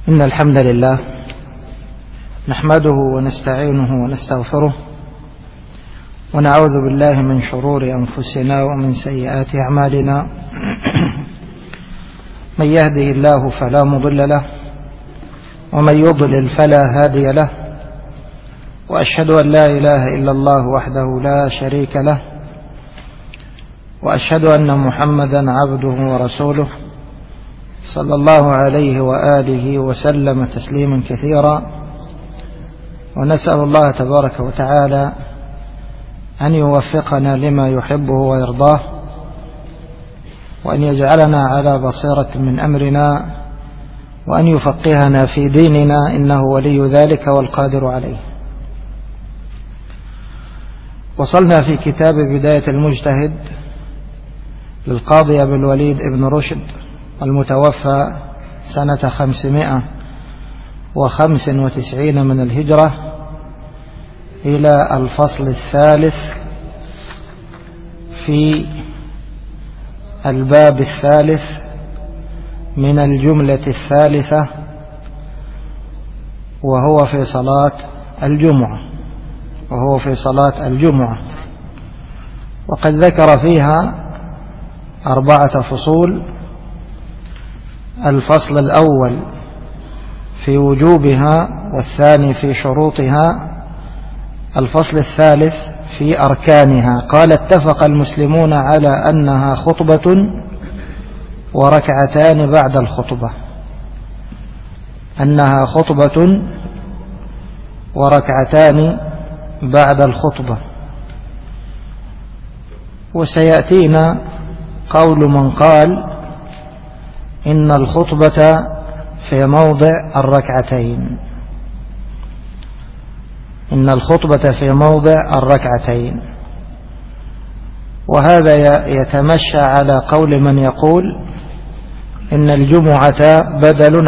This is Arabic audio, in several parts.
إن الحمد لله نحمده ونستعينه ونستغفره ونعوذ بالله من شرور أنفسنا ومن سيئات أعمالنا. من يهده الله فلا مضل له ومن يضلل فلا هادي له، وأشهد أن لا إله إلا الله وحده لا شريك له، وأشهد أن محمدا عبده ورسوله صلى الله عليه وآله وسلم تسليما كثيرا. ونسأل الله تبارك وتعالى أن يوفقنا لما يحبه ويرضاه، وأن يجعلنا على بصيرة من أمرنا، وأن يفقهنا في ديننا، إنه ولي ذلك والقادر عليه. وصلنا في كتاب بداية المجتهد للقاضي أبي الوليد ابن رشد المتوفى سنة 595 من الهجرة إلى الفصل الثالث في الباب الثالث من الجملة الثالثة، وهو في صلاة الجمعة. وقد ذكر فيها 4 فصول: الفصل الأول في وجوبها، والثاني في شروطها، الفصل الثالث في أركانها. قال: اتفق المسلمون على أنها خطبة وركعتان بعد الخطبة، أنها خطبة وركعتان بعد الخطبة. وسيأتينا قول من قال إن الخطبة في موضع الركعتين، وهذا يتمشى على قول من يقول إن الجمعة بدل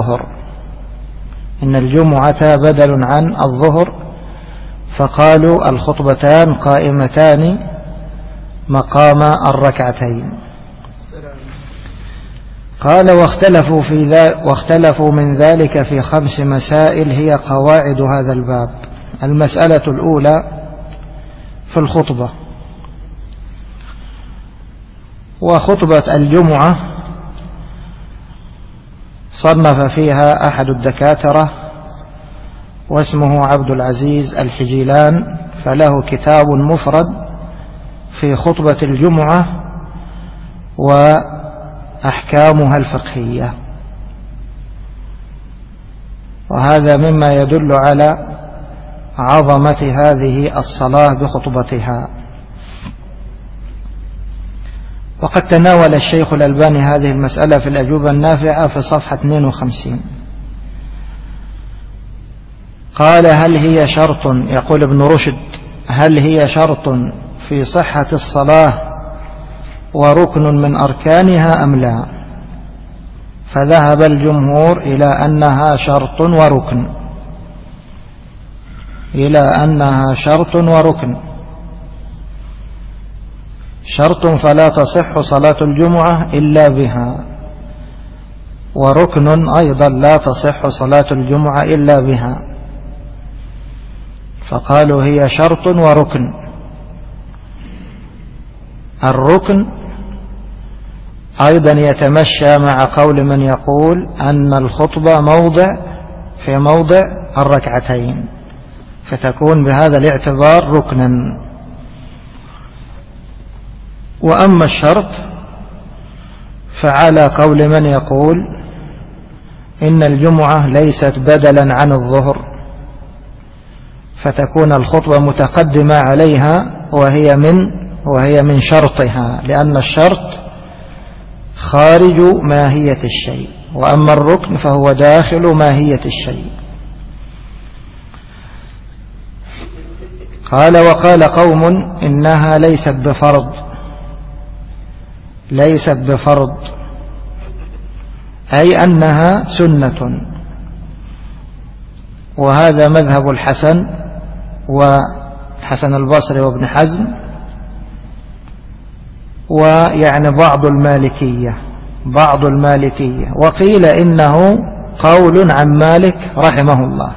عن الظهر، فقالوا الخطبتان قائمتان مقام الركعتين. قال: واختلفوا من ذلك في 5 مسائل هي قواعد هذا الباب. المسألة الأولى في الخطبة. وخطبة الجمعة صنف فيها أحد الدكاترة واسمه عبد العزيز الحجيلان، فله كتاب مفرد في خطبة الجمعة وأحكامها الفقهية، وهذا مما يدل على عظمة هذه الصلاة بخطبتها. وقد تناول الشيخ الألباني هذه المسألة في الأجوبة النافعة في صفحة 52. قال: هل هي شرط، يقول ابن رشد، هل هي شرط في صحة الصلاة وركن من أركانها أم لا؟ فذهب الجمهور إلى أنها شرط وركن. شرط فلا تصح صلاة الجمعة إلا بها، وركن أيضا لا تصح صلاة الجمعة إلا بها، فقالوا هي شرط وركن. الركن أيضا يتمشى مع قول من يقول أن الخطبة في موضع الركعتين، فتكون بهذا الاعتبار ركنا. وأما الشرط فعلى قول من يقول إن الجمعة ليست بدلا عن الظهر، فتكون الخطبة متقدمة عليها وهي من شرطها، لأن الشرط خارج ماهية الشيء، وأما الركن فهو داخل ماهية الشيء. قال: وقال قوم إنها ليست بفرض، أي أنها سنة. وهذا مذهب الحسن وحسن البصري وابن حزم، ويعني بعض المالكية، وقيل إنه قول عن مالك رحمه الله.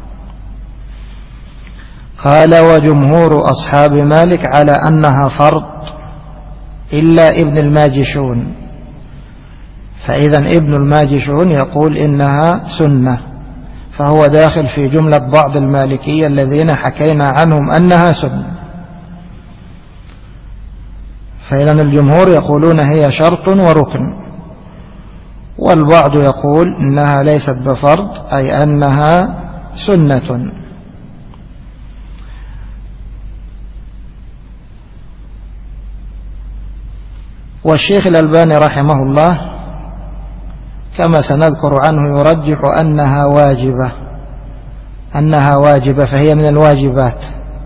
قال وجمهور أصحاب مالك على أنها فرض إلا ابن الماجشون، فإذا ابن الماجشون يقول إنها سنة، فهو داخل في جملة بعض المالكية الذين حكينا عنهم أنها سنة. فإذا الجمهور يقولون هي شرط وركن، والبعض يقول إنها ليست بفرض، أي أنها سنة. والشيخ الألباني رحمه الله كما سنذكر عنه يرجح أنها واجبة فهي من الواجبات،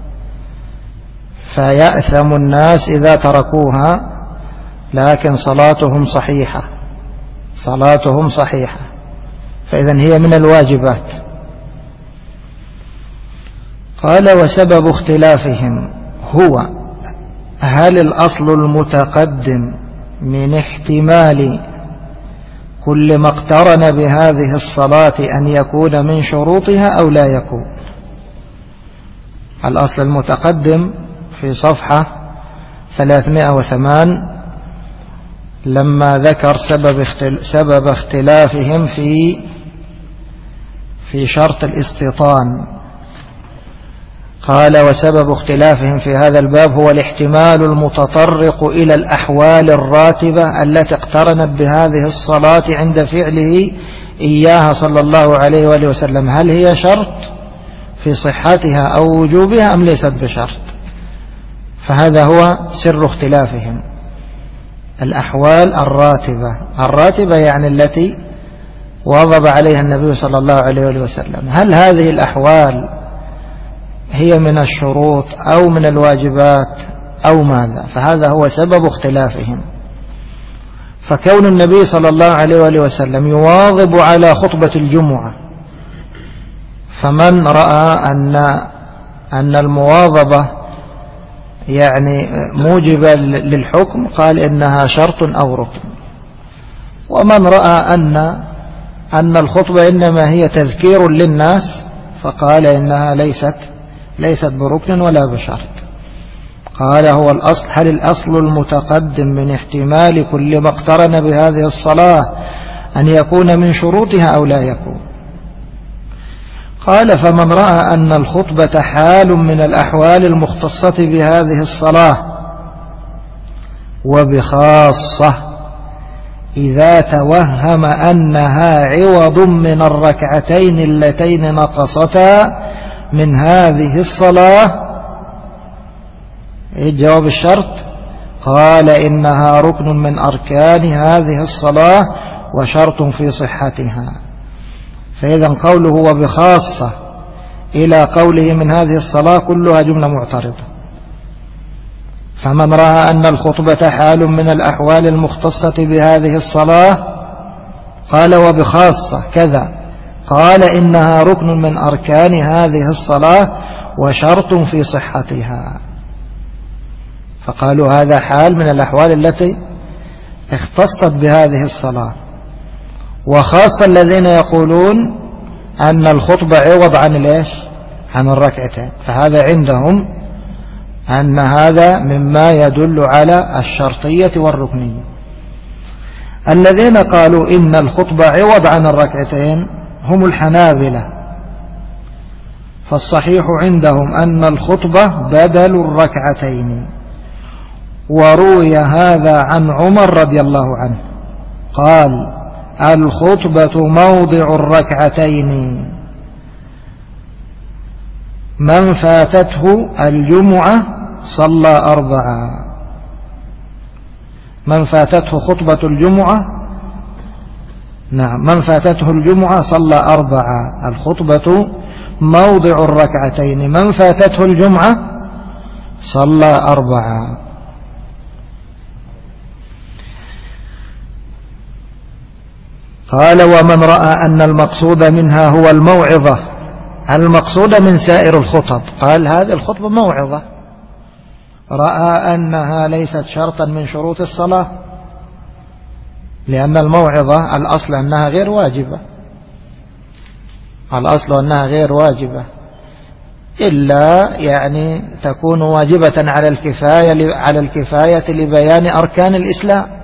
فيأثم الناس إذا تركوها، لكن صلاتهم صحيحة، فإذن هي من الواجبات. قال وسبب اختلافهم هو هل الأصل المتقدم من احتمال كل ما اقترن بهذه الصلاة أن يكون من شروطها أو لا يكون. الأصل المتقدم في صفحة 308 لما ذكر سبب اختلافهم في شرط الاستيطان، قال وسبب اختلافهم في هذا الباب هو الاحتمال المتطرق إلى الأحوال الراتبة التي اقترنت بهذه الصلاة عند فعله إياها صلى الله عليه وآله وسلم، هل هي شرط في صحتها أو وجوبها أم ليست بشرط. فهذا هو سر اختلافهم، الأحوال الراتبة يعني التي واظب عليها النبي صلى الله عليه وآله وسلم، هل هذه الأحوال هي من الشروط أو من الواجبات أو ماذا. فهذا هو سبب اختلافهم. فكون النبي صلى الله عليه وآله وسلم يواظب على خطبة الجمعة، فمن رأى أن المواظبة يعني موجبة للحكم قال إنها شرط أو ركن، ومن رأى أن الخطبة إنما هي تذكير للناس فقال إنها ليست بركن ولا بشرط. قال هو الأصل هل الأصل المتقدم من احتمال كل ما اقترن بهذه الصلاة أن يكون من شروطها أو لا يكون. قال فمن رأى أن الخطبة حال من الأحوال المختصة بهذه الصلاة، وبخاصة إذا توهم أنها عوض من الركعتين اللتين نقصتا من هذه الصلاة، جواب الشرط قال إنها ركن من أركان هذه الصلاة وشرط في صحتها. فإذا قوله وبخاصة إلى قوله من هذه الصلاة كلها جملة معترضة. فمن رأى أن الخطبة حال من الأحوال المختصة بهذه الصلاة قال وبخاصة كذا، قال إنها ركن من أركان هذه الصلاة وشرط في صحتها. فقالوا هذا حال من الأحوال التي اختصت بهذه الصلاة، وخاصة الذين يقولون أن الخطبة عوض عن الركعتين، فهذا عندهم أن هذا مما يدل على الشرطية والركنية. الذين قالوا إن الخطبة عوض عن الركعتين هم الحنابلة، فالصحيح عندهم أن الخطبة بدل الركعتين. وروي هذا عن عمر رضي الله عنه قال الخطبة موضع الركعتين، من فاتته الجمعة صلى 4. من فاتته خطبة الجمعة من فاتته الجمعة صلى 4. الخطبة موضع الركعتين، من فاتته الجمعة صلى 4. قال ومن رأى أن المقصود منها هو الموعظة المقصود من سائر الخطب، قال هذه الخطبة موعظة، رأى أنها ليست شرطا من شروط الصلاة، لأن الموعظة الأصل أنها غير واجبة، الأصل أنها غير واجبة، إلا يعني تكون واجبة على الكفاية لبيان أركان الإسلام.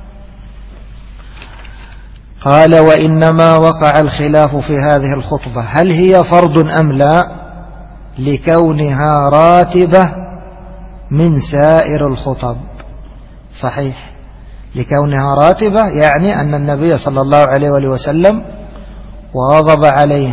قال: وإنما وقع الخلاف في هذه الخطبة هل هي فرض أم لا، لكونها راتبة من سائر الخطب. صحيح، لكونها راتبة يعني أن النبي صلى الله عليه وسلم واظب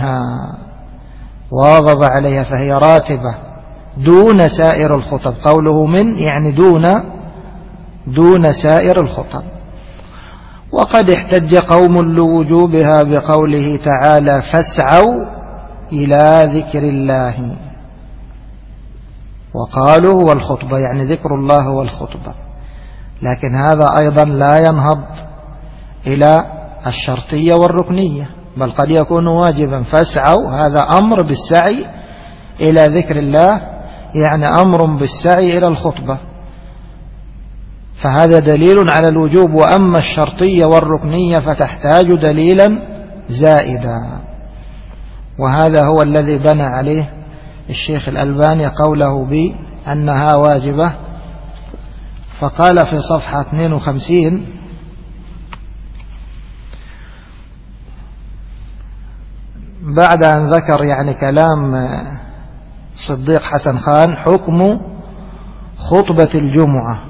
عليها فهي راتبة دون سائر الخطب. قوله من يعني دون سائر الخطب. وقد احتج قوم لوجوبها بقوله تعالى: فاسعوا إلى ذكر الله، وقالوا هو الخطبة يعني ذكر الله هو الخطبة، لكن هذا أيضا لا ينهض إلى الشرطية والركنية، بل قد يكون واجبا. فاسعوا هذا أمر بالسعي إلى ذكر الله، يعني أمر بالسعي إلى الخطبة، فهذا دليل على الوجوب. وأما الشرطية والركنية فتحتاج دليلا زائدا، وهذا هو الذي بنى عليه الشيخ الألباني قوله بأنها واجبة. فقال في صفحة 52: بعد أن ذكر يعني كلام صديق حسن خان: حكم خطبة الجمعة.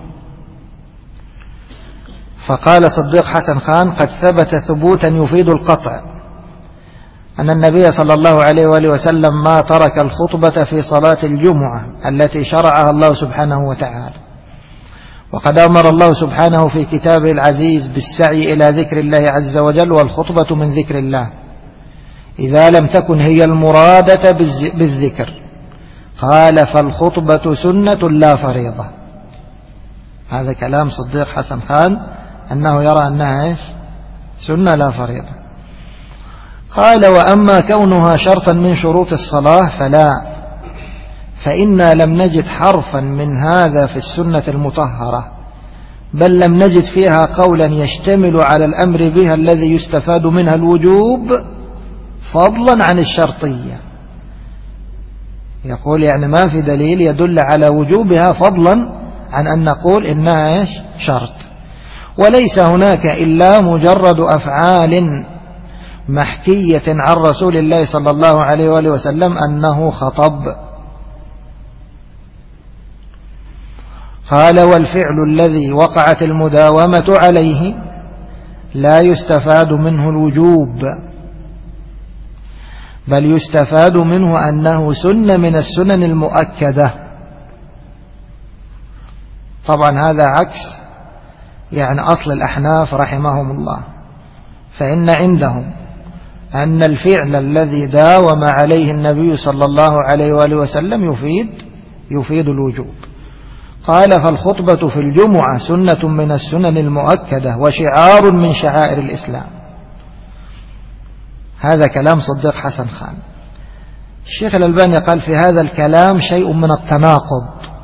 فقال صديق حسن خان: قد ثبت ثبوتا يفيد القطع أن النبي صلى الله عليه وآله وسلم ما ترك الخطبة في صلاة الجمعة التي شرعها الله سبحانه وتعالى، وقد أمر الله سبحانه في كتابه العزيز بالسعي إلى ذكر الله عز وجل، والخطبة من ذكر الله إذا لم تكن هي المرادة بالذكر. قال: فالخطبة سنة لا فريضة. هذا كلام صديق حسن خان أنه يرى أنها سنة لا فريضة. قال: وأما كونها شرطا من شروط الصلاة فلا، فإنا لم نجد حرفا من هذا في السنة المطهرة، بل لم نجد فيها قولا يشتمل على الأمر بها الذي يستفاد منها الوجوب فضلا عن الشرطية. يقول يعني ما في دليل يدل على وجوبها فضلا عن أن نقول إنها شرط. وليس هناك إلا مجرد أفعال محكية عن رسول الله صلى الله عليه وآله وسلم أنه خطب. قال: والفعل الذي وقعت المداومة عليه لا يستفاد منه الوجوب، بل يستفاد منه أنه سنة من السنن المؤكدة. طبعا هذا عكس يعني أصل الأحناف رحمهم الله، فإن عندهم أن الفعل الذي داوم عليه النبي صلى الله عليه وآله وسلم يفيد الوجوب. قال: فالخطبة في الجمعة سنة من السنن المؤكدة وشعار من شعائر الإسلام. هذا كلام صديق حسن خان. الشيخ الألباني قال: في هذا الكلام شيء من التناقض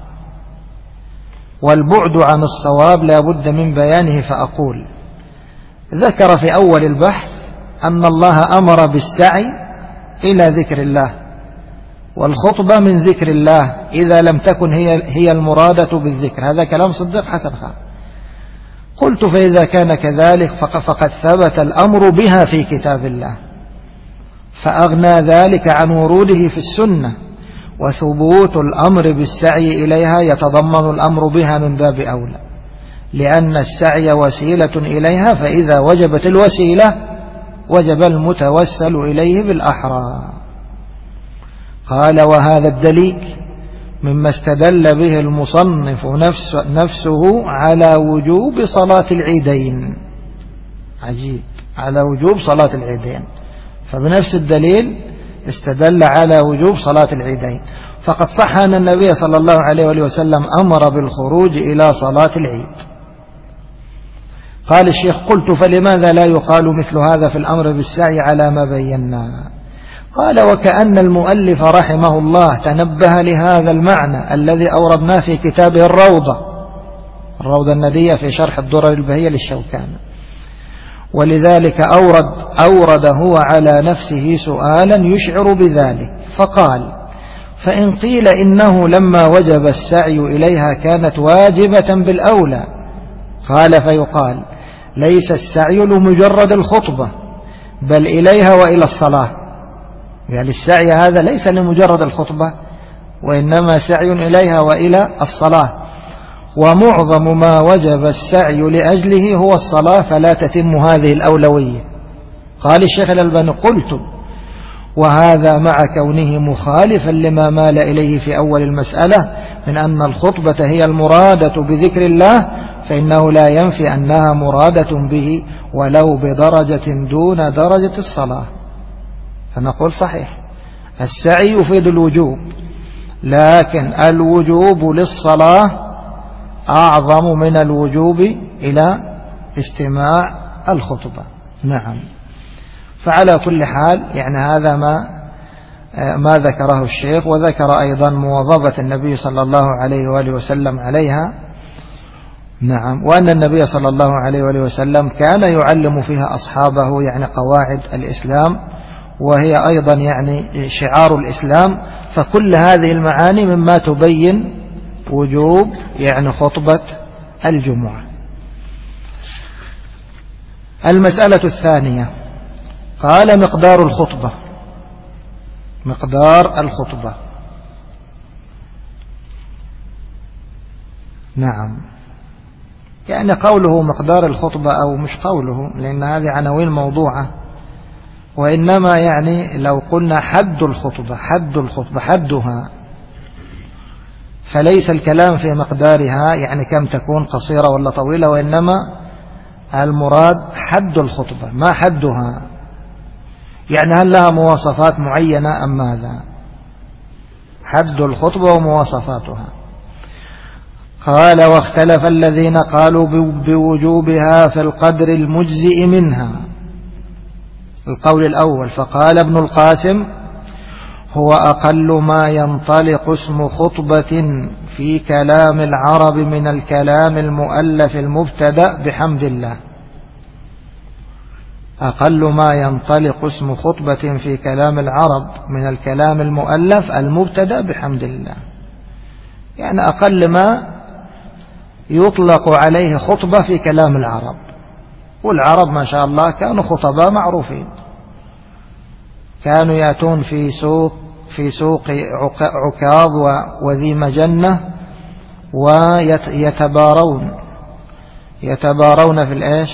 والبعد عن الصواب لا بد من بيانه، فأقول: ذكر في أول البحث أن الله أمر بالسعي إلى ذكر الله، والخطبة من ذكر الله إذا لم تكن هي المرادة بالذكر. هذا كلام صديق حسن خان. قلت: فإذا كان كذلك فقد ثبت الأمر بها في كتاب الله، فأغنى ذلك عن وروده في السنة، وثبوت الأمر بالسعي إليها يتضمن الأمر بها من باب أولى، لأن السعي وسيلة إليها، فإذا وجبت الوسيلة وجب المتوسل إليه بالأحرى. قال: وهذا الدليل مما استدل به المصنف نفسه على وجوب صلاة العيدين. عجيب، على وجوب صلاة العيدين، فبنفس الدليل استدل على وجوب صلاة العيدين. فقد صح أن النبي صلى الله عليه وسلم أمر بالخروج إلى صلاة العيد. قال الشيخ: قلت: فلماذا لا يقال مثل هذا في الأمر بالسعي على ما بينا؟ قال: وكأن المؤلف رحمه الله تنبه لهذا المعنى الذي أوردناه في كتابه الروضة الندية في شرح الدرر البهية للشوكاني، ولذلك أورد هو على نفسه سؤالا يشعر بذلك فقال: فإن قيل إنه لما وجب السعي إليها كانت واجبة بالأولى، قال: فيقال: ليس السعي لمجرد الخطبة بل إليها وإلى الصلاة. يعني السعي هذا ليس لمجرد الخطبة، وإنما سعي إليها وإلى الصلاة، ومعظم ما وجب السعي لأجله هو الصلاة، فلا تتم هذه الأولوية. قال الشيخ الألباني: قلت: وهذا مع كونه مخالفا لما مال إليه في أول المسألة من أن الخطبة هي المرادة بذكر الله، فإنه لا ينفي أنها مرادة به ولو بدرجة دون درجة الصلاة. فنقول صحيح السعي يفيد الوجوب، لكن الوجوب للصلاة أعظم من الوجوب إلى استماع الخطبة. نعم. فعلى كل حال يعني هذا ما ذكره الشيخ، وذكر أيضا مواظبة النبي صلى الله عليه وآله وسلم عليها. نعم. وأن النبي صلى الله عليه وآله وسلم كان يعلم فيها أصحابه يعني قواعد الإسلام، وهي أيضا يعني شعار الإسلام. فكل هذه المعاني مما تبين وجوب يعني خطبة الجمعة. المسألة الثانية قال: مقدار الخطبة. مقدار الخطبة. نعم. يعني قوله مقدار الخطبة أو مش قوله، لأن هذه عناوين موضوعة، وإنما يعني لو قلنا حد الخطبة، حدها، فليس الكلام في مقدارها يعني كم تكون قصيرة ولا طويلة، وإنما المراد حد الخطبة. ما حدها؟ يعني هل لها مواصفات معينة أم ماذا؟ حد الخطبة ومواصفاتها. قال: واختلف الذين قالوا بوجوبها في القدر المجزئ منها. القول الأول: فقال ابن القاسم: هو أقل ما ينطلق اسم خطبة في كلام العرب من الكلام المؤلف المبتدأ بحمد الله. أقل ما ينطلق اسم خطبة في كلام العرب من الكلام المؤلف المبتدأ بحمد الله، يعني أقل ما يطلق عليه خطبة في كلام العرب. والعرب ما شاء الله كانوا خطباء معروفين، كانوا يأتون في سوق عكاظ وذي مجنة ويتبارون في الإيش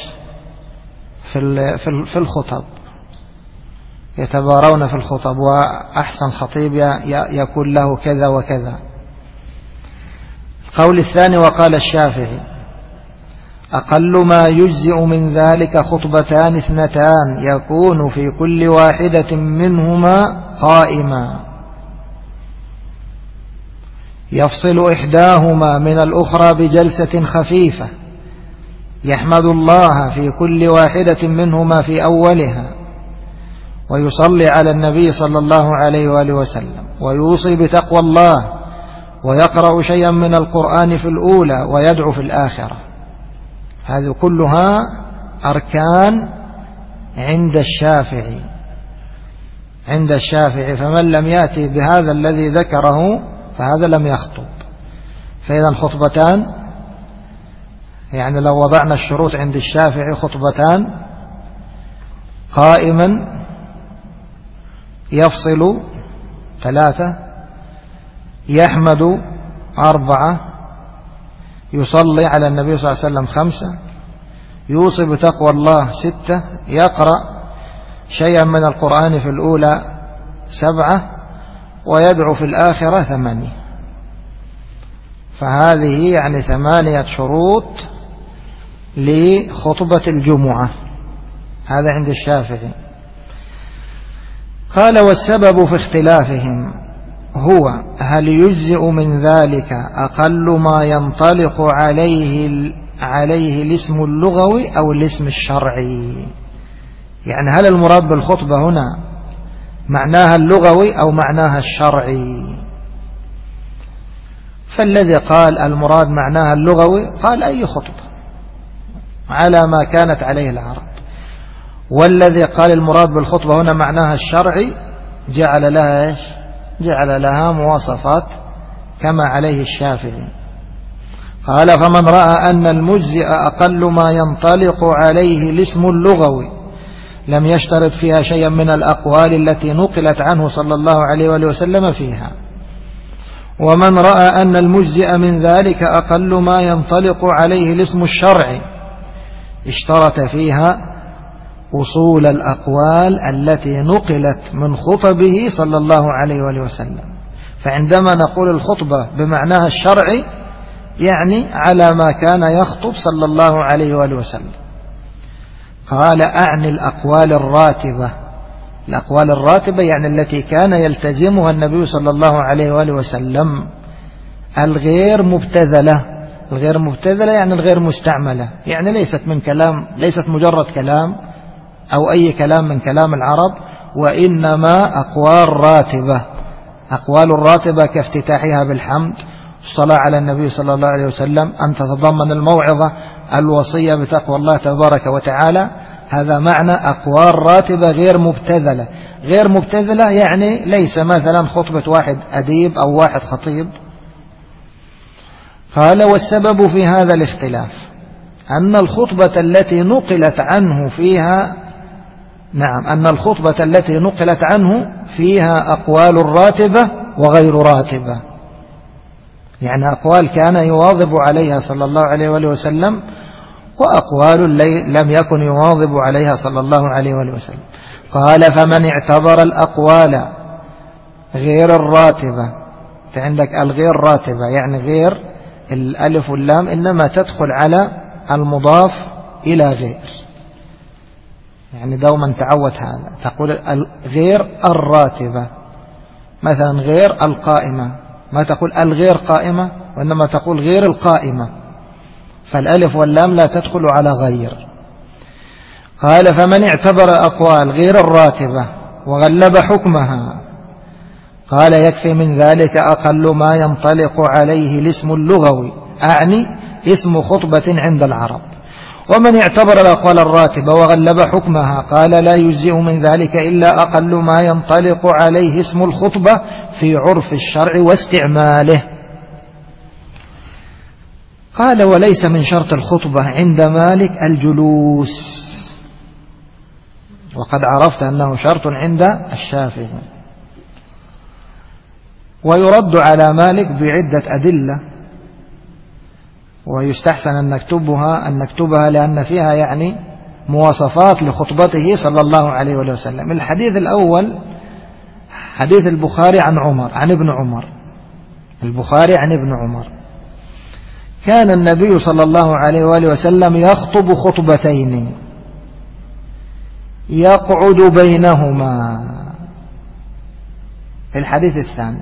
في الخطب، يتبارون في الخطب، وأحسن خطيب يكون له كذا وكذا. القول الثاني: وقال الشافعي: أقل ما يجزئ من ذلك خطبتان اثنتان يكون في كل واحدة منهما قائما، يفصل إحداهما من الأخرى بجلسة خفيفة، يحمد الله في كل واحدة منهما في أولها، ويصلي على النبي صلى الله عليه وآله وسلم، ويوصي بتقوى الله، ويقرأ شيئا من القرآن في الأولى، ويدعو في الآخرة. هذه كلها أركان عند الشافعي، فمن لم يأتي بهذا الذي ذكره فهذا لم يخطب. فإذا الخطبتان، يعني لو وضعنا الشروط عند الشافعي: خطبتان، قائما، يفصل 3، يحمد 4، يصلي على النبي صلى الله عليه وسلم 5، يوصي بتقوى الله 6، يقرأ شيئا من القرآن في الأولى 7، ويدعو في الآخرة 8. فهذه يعني 8 شروط لخطبة الجمعة. هذا عند الشافعي. قال: والسبب في اختلافهم هو هل يجزئ من ذلك أقل ما ينطلق عليه الاسم اللغوي أو الاسم الشرعي. يعني هل المراد بالخطبة هنا معناها اللغوي أو معناها الشرعي؟ فالذي قال المراد معناها اللغوي قال أي خطبة على ما كانت عليه العرب، والذي قال المراد بالخطبة هنا معناها الشرعي جعل لها إيش؟ جعل لها مواصفات كما عليه الشافعي. قال فمن رأى أن المجزئ أقل ما ينطلق عليه الاسم اللغوي لم يشترط فيها شيئا من الأقوال التي نقلت عنه صلى الله عليه وآله وسلم فيها. ومن رأى أن المجزئ من ذلك أقل ما ينطلق عليه الاسم الشرعي اشترط فيها أصول الأقوال التي نقلت من خطبه صلى الله عليه وآله وسلم. فعندما نقول الخطبة بمعناها الشرعي يعني على ما كان يخطب صلى الله عليه وآله وسلم. قال أعني الأقوال الراتبة. الأقوال الراتبة يعني التي كان يلتزمها النبي صلى الله عليه وآله وسلم، الغير مبتذلة. الغير مبتذلة يعني الغير مستعملة، يعني ليست مجرد كلام أو أي كلام من كلام العرب، وإنما أقوال راتبة. أقوال الراتبة كافتتاحها بالحمد، الصلاة على النبي صلى الله عليه وسلم، أن تتضمن الموعظة الوصية بتقوى الله تبارك وتعالى. هذا معنى أقوال راتبة غير مبتذلة. غير مبتذلة يعني ليس مثلا خطبة واحد أديب أو واحد خطيب. قال والسبب في هذا الاختلاف أن الخطبة التي نقلت عنه فيها أقوال راتبة وغير راتبة، يعني أقوال كان يواظب عليها صلى الله عليه وآله وسلم، وأقوال لم يكن يواظب عليها صلى الله عليه وآله وسلم. قال فمن اعتبر الأقوال غير الراتبة، فعندك الغير راتبة يعني غير الألف واللام إنما تدخل على المضاف إلى غير، يعني دوما تعود هذا، تقول غير الراتبة. مثلا غير القائمة، ما تقول الغير قائمة وإنما تقول غير القائمة، فالألف واللام لا تدخل على غير. قال فمن اعتبر أقوال غير الراتبة وغلب حكمها قال يكفي من ذلك أقل ما ينطلق عليه الاسم اللغوي، أعني اسم خطبة عند العرب. ومن اعتبر الأقوال الراتبة وغلب حكمها قال لا يجزئ من ذلك إلا أقل ما ينطلق عليه اسم الخطبة في عرف الشرع واستعماله. قال وليس من شرط الخطبة عند مالك الجلوس، وقد عرفت أنه شرط عند الشافعي. ويرد على مالك بعدة أدلة، ويستحسن أن نكتبها لأن فيها يعني مواصفات لخطبته صلى الله عليه وسلم. الحديث الأول حديث البخاري عن ابن عمر. البخاري عن ابن عمر كان النبي صلى الله عليه وآله وسلم يخطب خطبتين يقعد بينهما. الحديث الثاني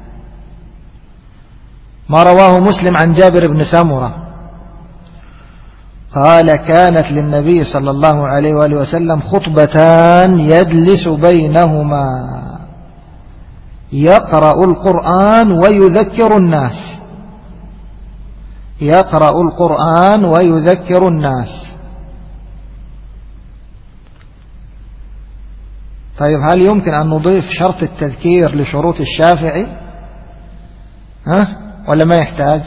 ما رواه مسلم عن جابر بن سمرة قال كانت للنبي صلى الله عليه وآله وسلم خطبتان يجلس بينهما يقرأ القرآن ويذكر الناس. يقرأ القرآن ويذكر الناس. طيب هل يمكن أن نضيف شرط التذكير لشروط الشافعي ولا ما يحتاج؟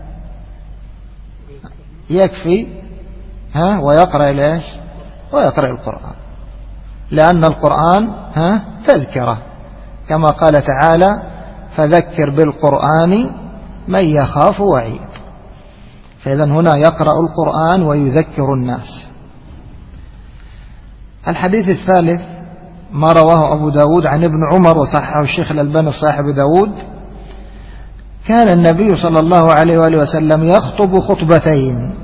يكفي ويقرأ ليش؟ ويقرأ القرآن، لأن القرآن تذكرة كما قال تعالى فذكر بالقرآن من يخاف وعيد. فإذا هنا يقرأ القرآن ويذكر الناس. الحديث الثالث ما رواه أبو داود عن ابن عمر وصححه الشيخ الألباني في صاحب داود كان النبي صلى الله عليه وآله وسلم يخطب خطبتين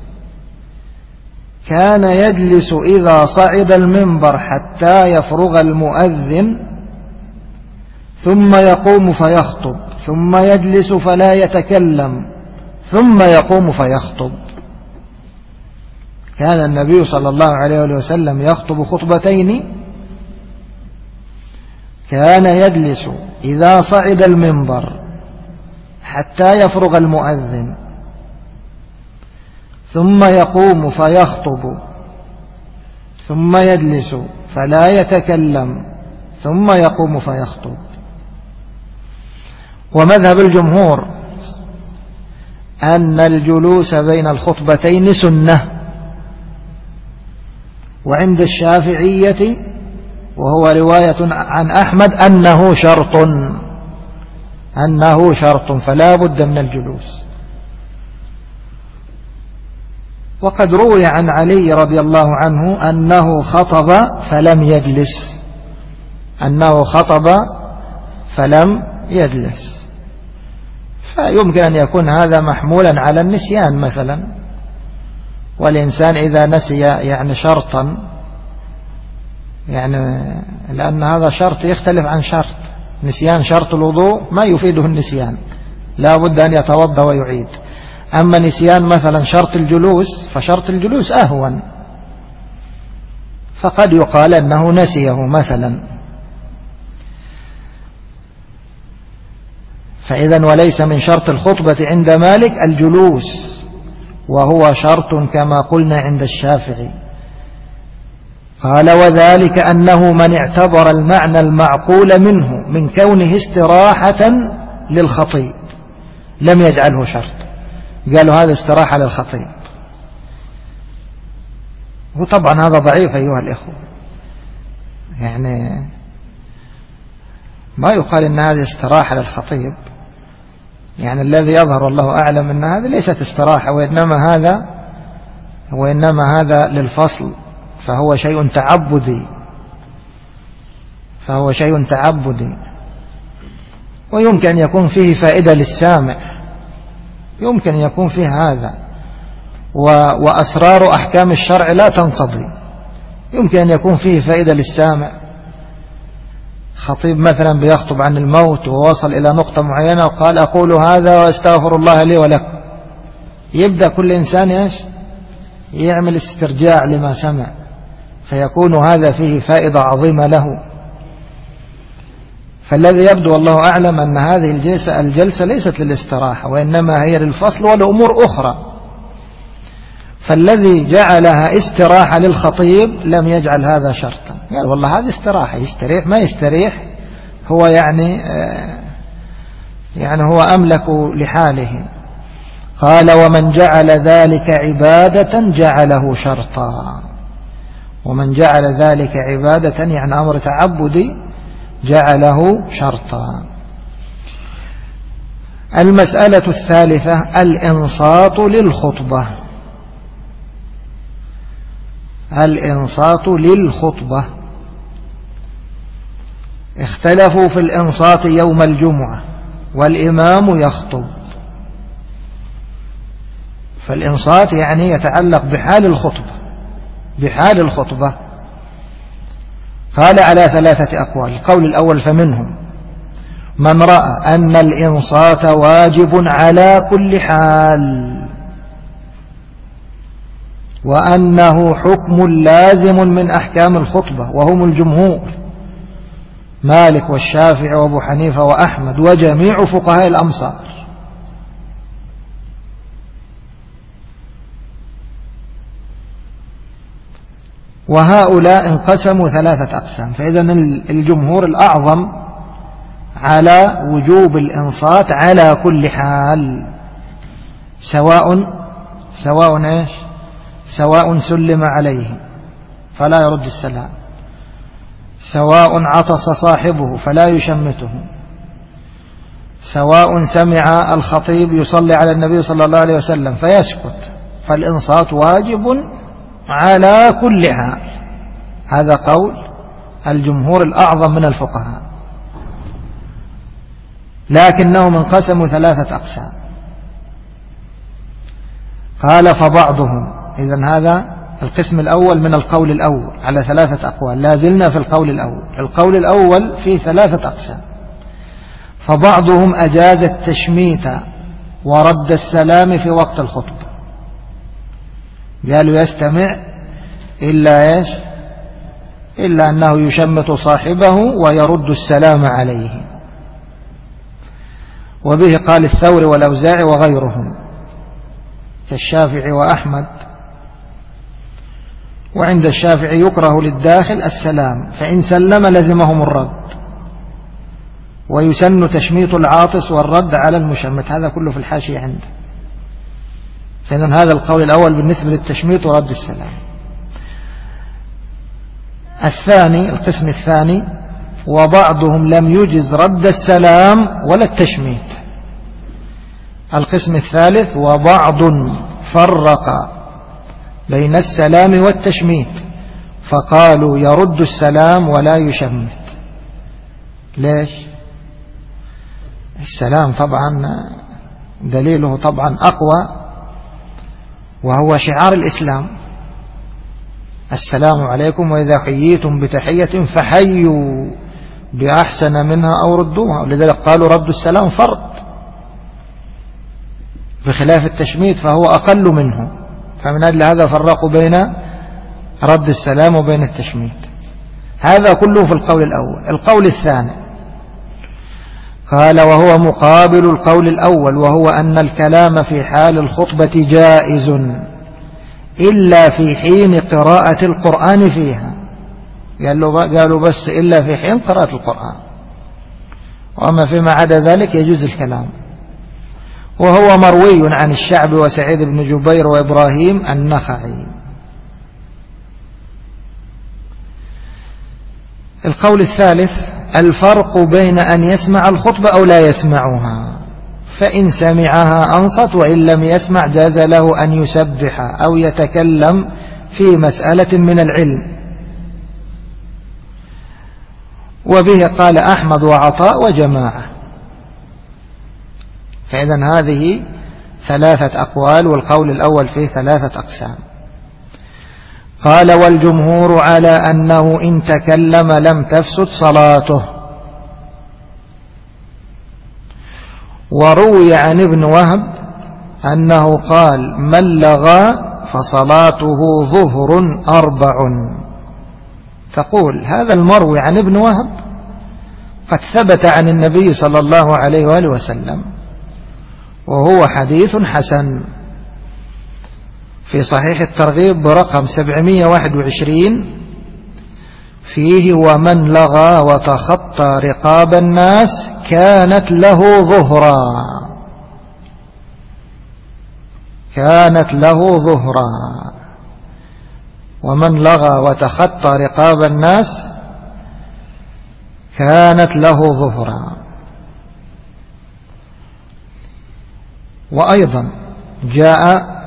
كان يجلس إذا صعد المنبر حتى يفرغ المؤذن ثم يقوم فيخطب ثم يجلس فلا يتكلم ثم يقوم فيخطب. كان النبي صلى الله عليه وسلم يخطب خطبتين كان يجلس إذا صعد المنبر حتى يفرغ المؤذن ثم يقوم فيخطب ثم يجلس فلا يتكلم ثم يقوم فيخطب. ومذهب الجمهور أن الجلوس بين الخطبتين سنة، وعند الشافعية وهو رواية عن أحمد أنه شرط فلا بد من الجلوس. وقد روي عن علي رضي الله عنه أنه خطب فلم يجلس، فيمكن أن يكون هذا محمولا على النسيان مثلا، والإنسان إذا نسي يعني شرطا، يعني لأن هذا شرط يختلف عن شرط. نسيان شرط الوضوء ما يفيده النسيان، لا بد أن يتوضأ ويعيد. أما نسيان مثلا شرط الجلوس فشرط الجلوس أهون، فقد يقال أنه نسيه مثلا. فإذا وليس من شرط الخطبة عند مالك الجلوس، وهو شرط كما قلنا عند الشافعي. قال وذلك أنه من اعتبر المعنى المعقول منه من كونه استراحة للخطيب لم يجعله شرط، قالوا هذا استراحة للخطيب. وطبعا هذا ضعيف أيها الإخوة، يعني ما يقال إن هذه استراحة للخطيب، يعني الذي يظهر والله أعلم أن هذا ليست استراحة، وإنما هذا للفصل، فهو شيء تعبدي، ويمكن أن يكون فيه فائدة للسامع، يمكن أن يكون فيه هذا. وأسرار أحكام الشرع لا تنقضي، يمكن أن يكون فيه فائدة للسامع. خطيب مثلا بيخطب عن الموت ووصل إلى نقطة معينة وقال أقول هذا وأستغفر الله لي ولكم، يبدأ كل إنسان يعمل استرجاع لما سمع، فيكون هذا فيه فائدة عظيمة له. فالذي يبدو والله أعلم أن هذه الجلسة ليست للاستراحة، وإنما هي للفصل ولأمور أخرى. فالذي جعلها استراحة للخطيب لم يجعل هذا شرطا، قال والله هذه استراحة، يستريح ما يستريح هو يعني هو أملك لحاله. قال ومن جعل ذلك عبادة جعله شرطا، ومن جعل ذلك عبادة يعني أمر تعبدي جعله شرطا. المسألة الثالثة الإنصات للخطبة. اختلفوا في الإنصات يوم الجمعة والإمام يخطب. فالإنصات يعني يتعلق بحال الخطبة. قال على 3 أقوال. القول الأول فمنهم من رأى أن الإنصات واجب على كل حال، وأنه حكم لازم من أحكام الخطبة، وهم الجمهور مالك والشافعي وأبو حنيفة وأحمد وجميع فقهاء الأمصار. وهؤلاء انقسموا 3 أقسام. فإذا الجمهور الأعظم على وجوب الإنصات على كل حال، سواء سلم عليه فلا يرد السلام، سواء عطس صاحبه فلا يشمته، سواء سمع الخطيب يصلي على النبي صلى الله عليه وسلم فيسكت، فالإنصات واجب على كل حال. هذا قول الجمهور الأعظم من الفقهاء. لكنهم انقسموا 3 أقسام. قال فبعضهم، إذن هذا القسم الأول من القول الأول على 3 أقوال، لا زلنا في القول الأول. القول الأول فيه 3 أقسام. فبعضهم أجاز التشميت ورد السلام في وقت الخطبة، قالوا يستمع إلا أنه يشمت صاحبه ويرد السلام عليه. وبه قال الثوري والأوزاعي وغيرهم كالشافعي وأحمد. وعند الشافعي يكره للداخل السلام، فإن سلم لزمهم الرد، ويسن تشميت العاطس والرد على المشمت. هذا كله في الحاشية عنده. فإذن هذا القول الأول بالنسبة للتشميت ورد السلام. الثاني، القسم الثاني: وبعضهم لم يجز رد السلام ولا التشميت. القسم الثالث: وبعض فرق بين السلام والتشميت فقالوا يرد السلام ولا يشمت. ليش؟ السلام طبعا دليله طبعا أقوى، وهو شعار الإسلام: السلام عليكم وإذا حييتم بتحية فحيوا بأحسن منها أو ردوها. ولذلك قالوا رد السلام فرض، بخلاف التشميت فهو أقل منه، فمن أجل هذا فرقوا بين رد السلام وبين التشميت. هذا كله في القول الأول. القول الثاني قال: وهو مقابل القول الأول، وهو أن الكلام في حال الخطبة جائز إلا في حين قراءة القرآن فيها. قالوا بس إلا في حين قراءة القرآن، وأما فيما عدا ذلك يجوز الكلام. وهو مروي عن الشعبي وسعيد بن جبير وإبراهيم النخعي. القول الثالث: الفرق بين أن يسمع الخطبة أو لا يسمعها، فإن سمعها أنصت، وإن لم يسمع جاز له أن يسبح أو يتكلم في مسألة من العلم. وبه قال أحمد وعطاء وجماعة. فإذن هذه ثلاثة أقوال، والقول الأول فيه ثلاثة أقسام. قال: والجمهور على أنه إن تكلم لم تفسد صلاته. وروي عن ابن وهب أنه قال: من لغى فصلاته ظهر 4. تقول هذا المروي عن ابن وهب قد ثبت عن النبي صلى الله عليه وآله وسلم، وهو حديث حسن في صحيح الترغيب برقم 721 فيه: ومن لغى وتخطى رقاب الناس كانت له ظهرا. كانت له ظهرا. ومن لغى وتخطى رقاب الناس كانت له ظهرا. وأيضا جاء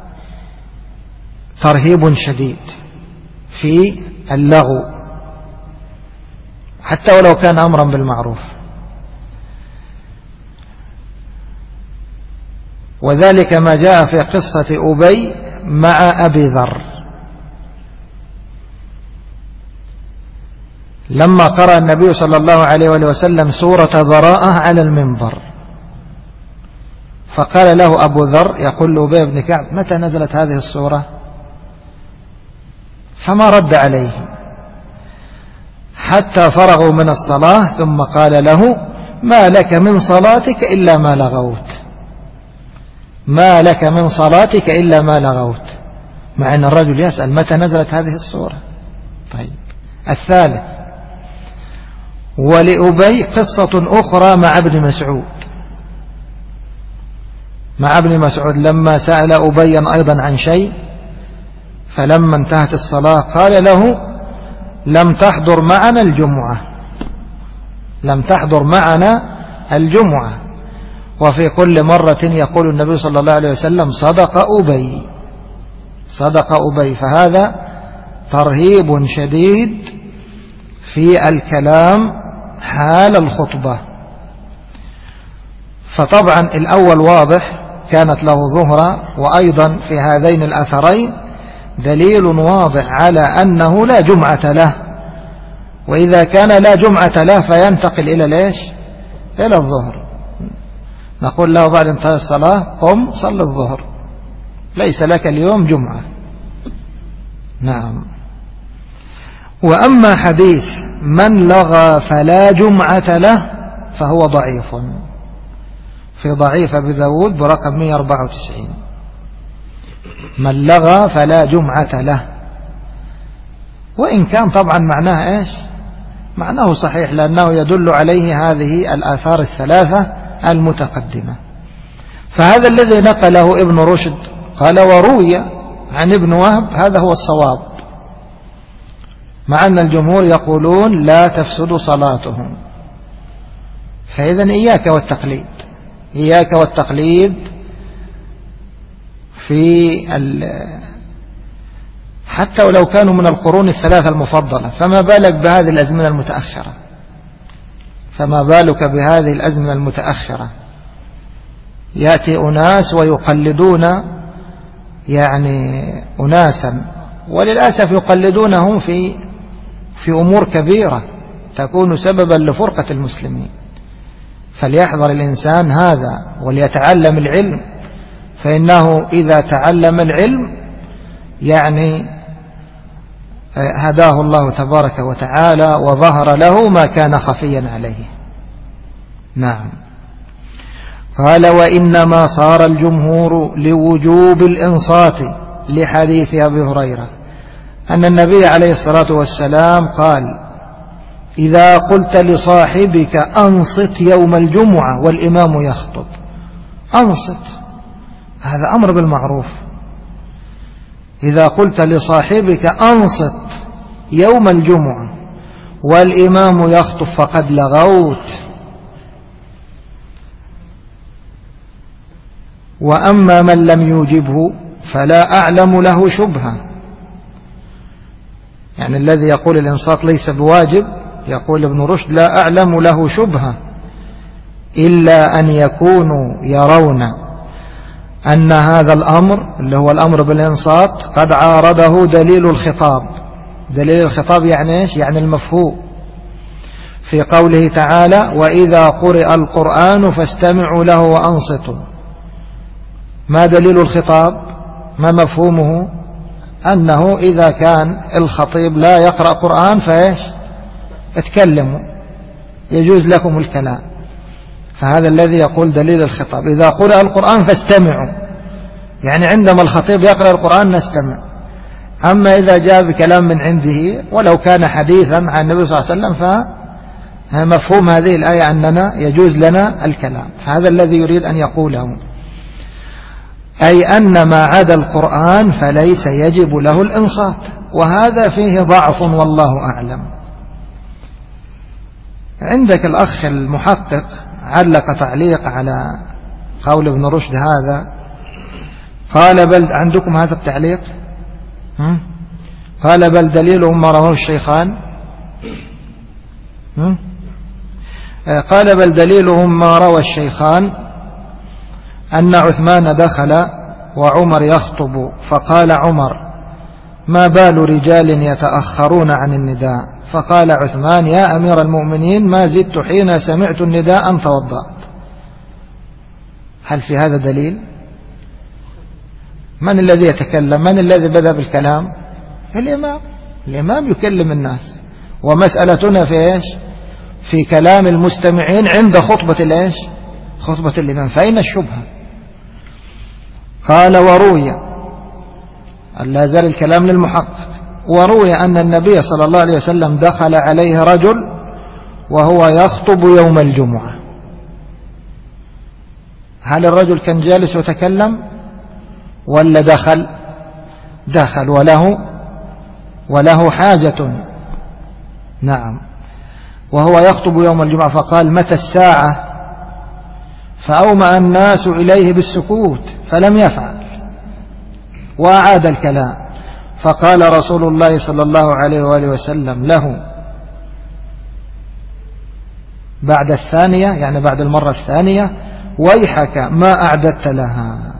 ترهيب شديد في اللغو، حتى ولو كان أمرا بالمعروف، وذلك ما جاء في قصة أبي مع أبي ذر لما قرأ النبي صلى الله عليه وسلم سورة براءة على المنبر، فقال له أبو ذر يقول له أبي بن كعب: متى نزلت هذه السورة؟ فما رد عليه حتى فرغوا من الصلاة، ثم قال له: ما لك من صلاتك إلا ما لغوت. ما لك من صلاتك إلا ما لغوت. مع أن الرجل يسأل متى نزلت هذه السورة. طيب. الثالث: ولأبي قصة أخرى مع ابن مسعود. مع ابن مسعود لما سأل أبيا أيضا عن شيء، فلما انتهت الصلاة قال له: لم تحضر معنا الجمعة. لم تحضر معنا الجمعة. وفي كل مرة يقول النبي صلى الله عليه وسلم: صدق أبي. صدق أبي. فهذا ترهيب شديد في الكلام حال الخطبة. فطبعا الأول واضح، كانت له ظهرا، وأيضا في هذين الأثرين دليل واضح على أنه لا جمعة له، وإذا كان لا جمعة له فينتقل إلى ليش؟ إلى الظهر. نقول له بعد انتهاء الصلاة: قم صل الظهر، ليس لك اليوم جمعة. نعم. وأما حديث من لغى فلا جمعة له فهو ضعيف، في ضعيف أبي داود برقم 194. من لغى فلا جمعة له، وإن كان طبعا معناه إيش؟ معناه صحيح، لأنه يدل عليه هذه الآثار الثلاثة المتقدمة. فهذا الذي نقله ابن رشد قال وروي عن ابن وهب، هذا هو الصواب، مع أن الجمهور يقولون لا تفسد صلاتهم. فإذن إياك والتقليد، إياك والتقليد في حتى ولو كانوا من القرون الثلاثة المفضلة، فما بالك بهذه الأزمنة المتأخرة، فما بالك بهذه الأزمنة المتأخرة. يأتي أناس ويقلدون يعني أناسا، وللأسف يقلدونهم في أمور كبيرة تكون سببا لفرقة المسلمين. فليحذر الإنسان هذا وليتعلم العلم، فإنه إذا تعلم العلم يعني هداه الله تبارك وتعالى وظهر له ما كان خفيا عليه. نعم. قال وإنما صار الجمهور لوجوب الإنصات لحديث أبي هريرة أن النبي عليه الصلاة والسلام قال إذا قلت لصاحبك أنصت يوم الجمعة والإمام يخطب، أنصت، هذا أمر بالمعروف. إذا قلت لصاحبك أنصت يوم الجمعة والإمام يخطب فقد لغوت. وأما من لم يوجبه فلا أعلم له شبهة، يعني الذي يقول الإنصات ليس بواجب، يقول ابن رشد لا أعلم له شبهة إلا أن يكونوا يرون أن هذا الأمر اللي هو الأمر بالإنصات قد عارضه دليل الخطاب. دليل الخطاب يعني إيش؟ يعني المفهوم في قوله تعالى وإذا قرئ القرآن فاستمعوا له وأنصتوا. ما دليل الخطاب؟ ما مفهومه؟ أنه إذا كان الخطيب لا يقرأ قرآن فإيش؟ اتكلموا، يجوز لكم الكلام. فهذا الذي يقول دليل الخطاب، إذا قرأ القرآن فاستمعوا، يعني عندما الخطيب يقرأ القرآن نستمع. أما إذا جاء بكلام من عنده ولو كان حديثا عن النبي صلى الله عليه وسلم فمفهوم هذه الآية أننا يجوز لنا الكلام. فهذا الذي يريد أن يقوله، أي أن ما عدا القرآن فليس يجب له الإنصات، وهذا فيه ضعف والله أعلم. عندك الأخ المحقق علق تعليق على قول ابن رشد هذا، قال بل عندكم هذا التعليق، قال بل دليلهم ما رواه الشيخان، قال بل دليلهم ما روى الشيخان أن عثمان دخل وعمر يخطب فقال عمر ما بال رجال يتأخرون عن النداء، فقال عثمان يا أمير المؤمنين ما زدت حين سمعت النداء أن توضأت. هل في هذا دليل؟ من الذي يتكلم؟ من الذي بدأ بالكلام؟ الإمام. الإمام يكلم الناس، ومسألتنا في إيش؟ في كلام المستمعين عند خطبة الإيش؟ خطبة الإمام. فأين الشبهة؟ قال وروي، لا زال الكلام للمحقق، وروي أن النبي صلى الله عليه وسلم دخل عليه رجل وهو يخطب يوم الجمعة. هل الرجل كان جالس وتكلم ولا دخل؟ دخل وله حاجة. نعم. وهو يخطب يوم الجمعة فقال متى الساعة؟ فأومأ الناس إليه بالسكوت فلم يفعل وأعاد الكلام، فقال رسول الله صلى الله عليه وآله وسلم له بعد الثانية، يعني بعد المرة الثانية، ويحك ما أعددت لها.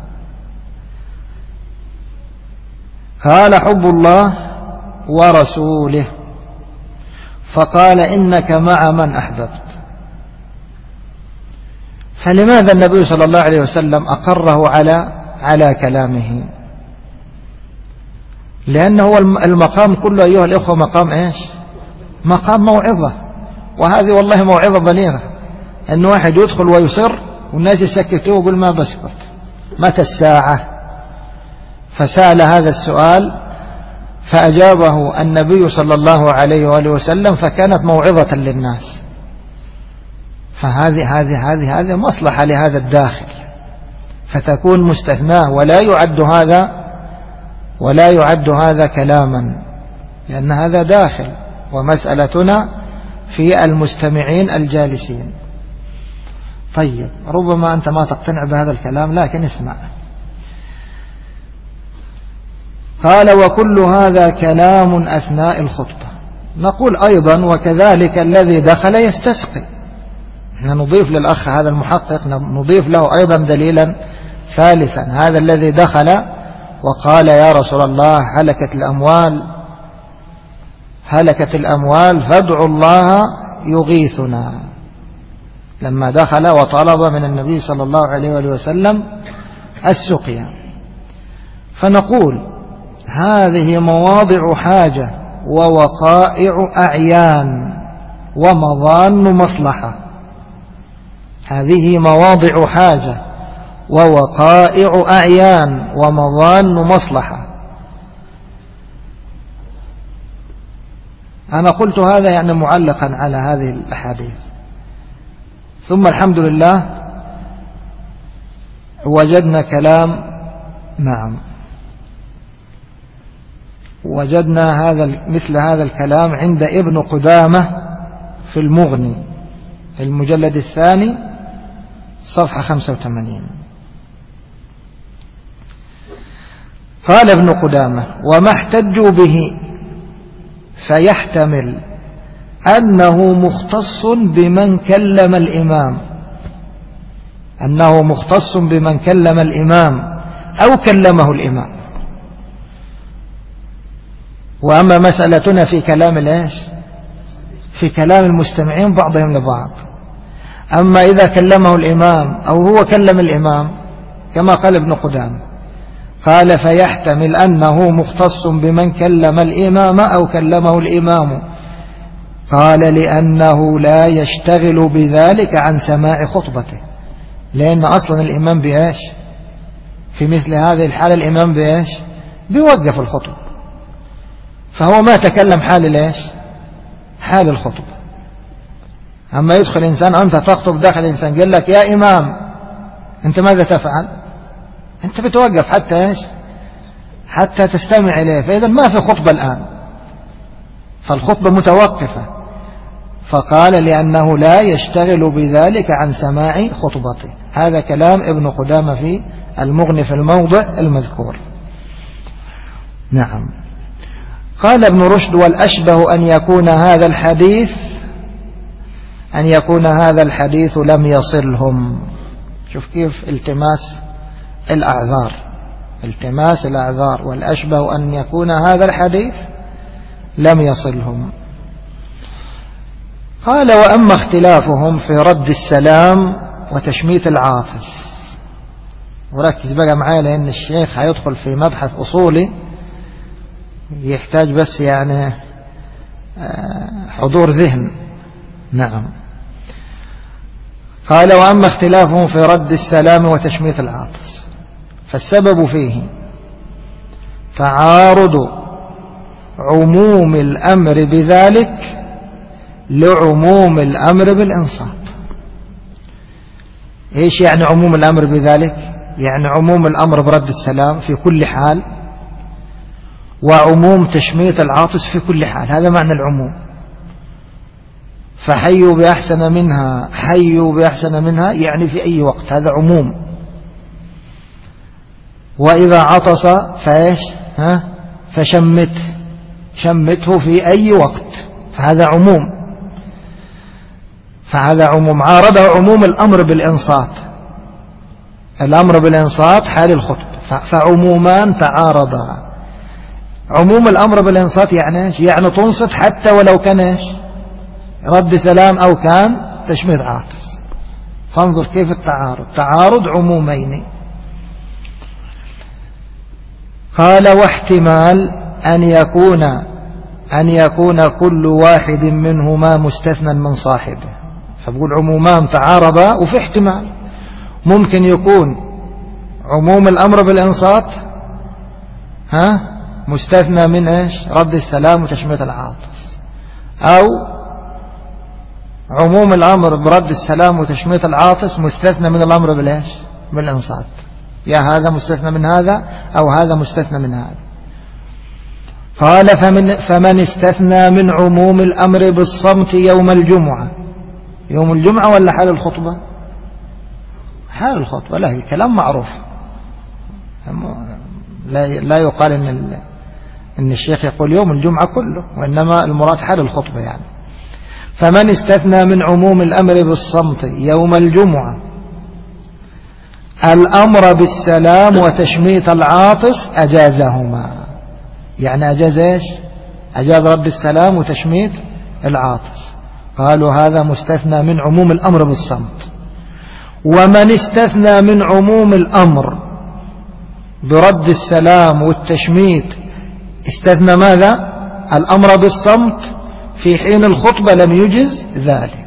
قال حب الله ورسوله، فقال إنك مع من أحببت. فلماذا النبي صلى الله عليه وسلم أقره على كلامه؟ لأنه المقام كله أيها الإخوة مقام إيش؟ مقام موعظة، وهذه والله موعظة بليغة. أن واحد يدخل ويصر والناس يسكتوه ويقول ما بسكت. متى الساعة؟ فسأل هذا السؤال فأجابه النبي صلى الله عليه وآله وسلم، فكانت موعظة للناس. فهذه مصلحة لهذا الداخل، فتكون مستثناة، ولا يعد هذا كلاما، لأن هذا داخل، ومسألتنا في المستمعين الجالسين. طيب، ربما أنت ما تقتنع بهذا الكلام، لكن اسمع. قال: وكل هذا كلام أثناء الخطبة. نقول أيضا: وكذلك الذي دخل يستسقي. نضيف للأخ هذا المحقق، نضيف له أيضا دليلا ثالثا: هذا الذي دخل وقال: يا رسول الله هلكت الأموال فادعوا الله يغيثنا، لما دخل وطلب من النبي صلى الله عليه وسلم السقيا. فنقول: هذه مواضع حاجة ووقائع أعيان ومظان مصلحة. هذه مواضع حاجة ووقائع أعيان ومظان مصلحة. أنا قلت هذا يعني معلقا على هذه الأحاديث. ثم الحمد لله وجدنا كلام، نعم، وجدنا مثل هذا الكلام عند ابن قدامة في المغني المجلد الثاني صفحة 85. قال ابن قدامة: وما احتجوا به فيحتمل أنه مختص بمن كلم الإمام، أو كلمه الإمام. وأما مسألتنا في كلام في كلام المستمعين بعضهم لبعض. أما إذا كلمه الإمام أو هو كلم الإمام، كما قال ابن قدامة، قال: فيحتمل أنه مختص بمن كلم الإمام أو كلمه الإمام. قال: لأنه لا يشتغل بذلك عن سماع خطبته، لأن أصلا الإمام في مثل هذه الحالة الإمام بيوقف الخطبة، فهو ما تكلم حال الخطبة. أما يدخل إنسان، أنت تخطب، داخل إنسان قال لك: يا إمام، أنت ماذا تفعل؟ أنت بتوقف حتى تستمع إليه، فإذا ما في خطبة الآن، فالخطبة متوقفة. فقال: لأنه لا يشتغل بذلك عن سماع خطبته. هذا كلام ابن قدامة في المغني في الموضع المذكور. نعم. قال ابن رشد: والأشبه أن يكون هذا الحديث لم يصلهم. شوف كيف التماس الأعذار. والأشبه أن يكون هذا الحديث لم يصلهم. قال: وأما اختلافهم في رد السلام وتشميت العاطس. وركز بقى معايا، لأن الشيخ هيدخل في مبحث أصولي يحتاج بس يعني حضور ذهن. نعم. قال: وأما اختلافهم في رد السلام وتشميت العاطس فالسبب فيه تعارض عموم الأمر بذلك لعموم الأمر بالإنصات. إيش يعني عموم الأمر بذلك؟ يعني عموم الأمر برد السلام في كل حال، وعموم تشميت العاطس في كل حال. هذا معنى العموم. فحيوا بأحسن منها يعني في أي وقت، هذا عموم. وإذا عطس فشمته في أي وقت، فهذا عموم. عارضه عموم الأمر بالإنصات حال الخطبة، فعمومان تعارضا. عموم الأمر بالإنصات يعني تنصت حتى ولو كان رد سلام أو كان تشميت عاطس. فانظر كيف تعارض عمومين. قال: واحتمال أن يكون كل واحد منهما مستثنى من صاحبه. فبقول عمومان تعارضا، وفي احتمال ممكن يكون عموم الأمر بالإنصات مستثنى من إيش؟ رد السلام وتشميت العاطس، أو عموم الأمر برد السلام وتشميت العاطس مستثنى من الأمر بالإيش؟ بالإنصات. يا هذا مستثنى من هذا أو هذا مستثنى من هذا. قال فمن استثنى من عموم الأمر بالصمت يوم الجمعة. يوم الجمعة ولا حال الخطبة؟ حال الخطبة. لا، الكلام معروف، لا يقال إن الشيخ يقول يوم الجمعة كله، وإنما المراد حال الخطبة يعني. فمن استثنى من عموم الأمر بالصمت يوم الجمعة الأمر بالسلام وتشميت العاطس أجازهما. يعني أجاز إيش؟ أجاز رد السلام وتشميت العاطس. قالوا هذا مستثنى من عموم الأمر بالصمت. ومن استثنى من عموم الأمر برد السلام والتشميت استثنى ماذا؟ الأمر بالصمت في حين الخطبة لم يجز ذلك.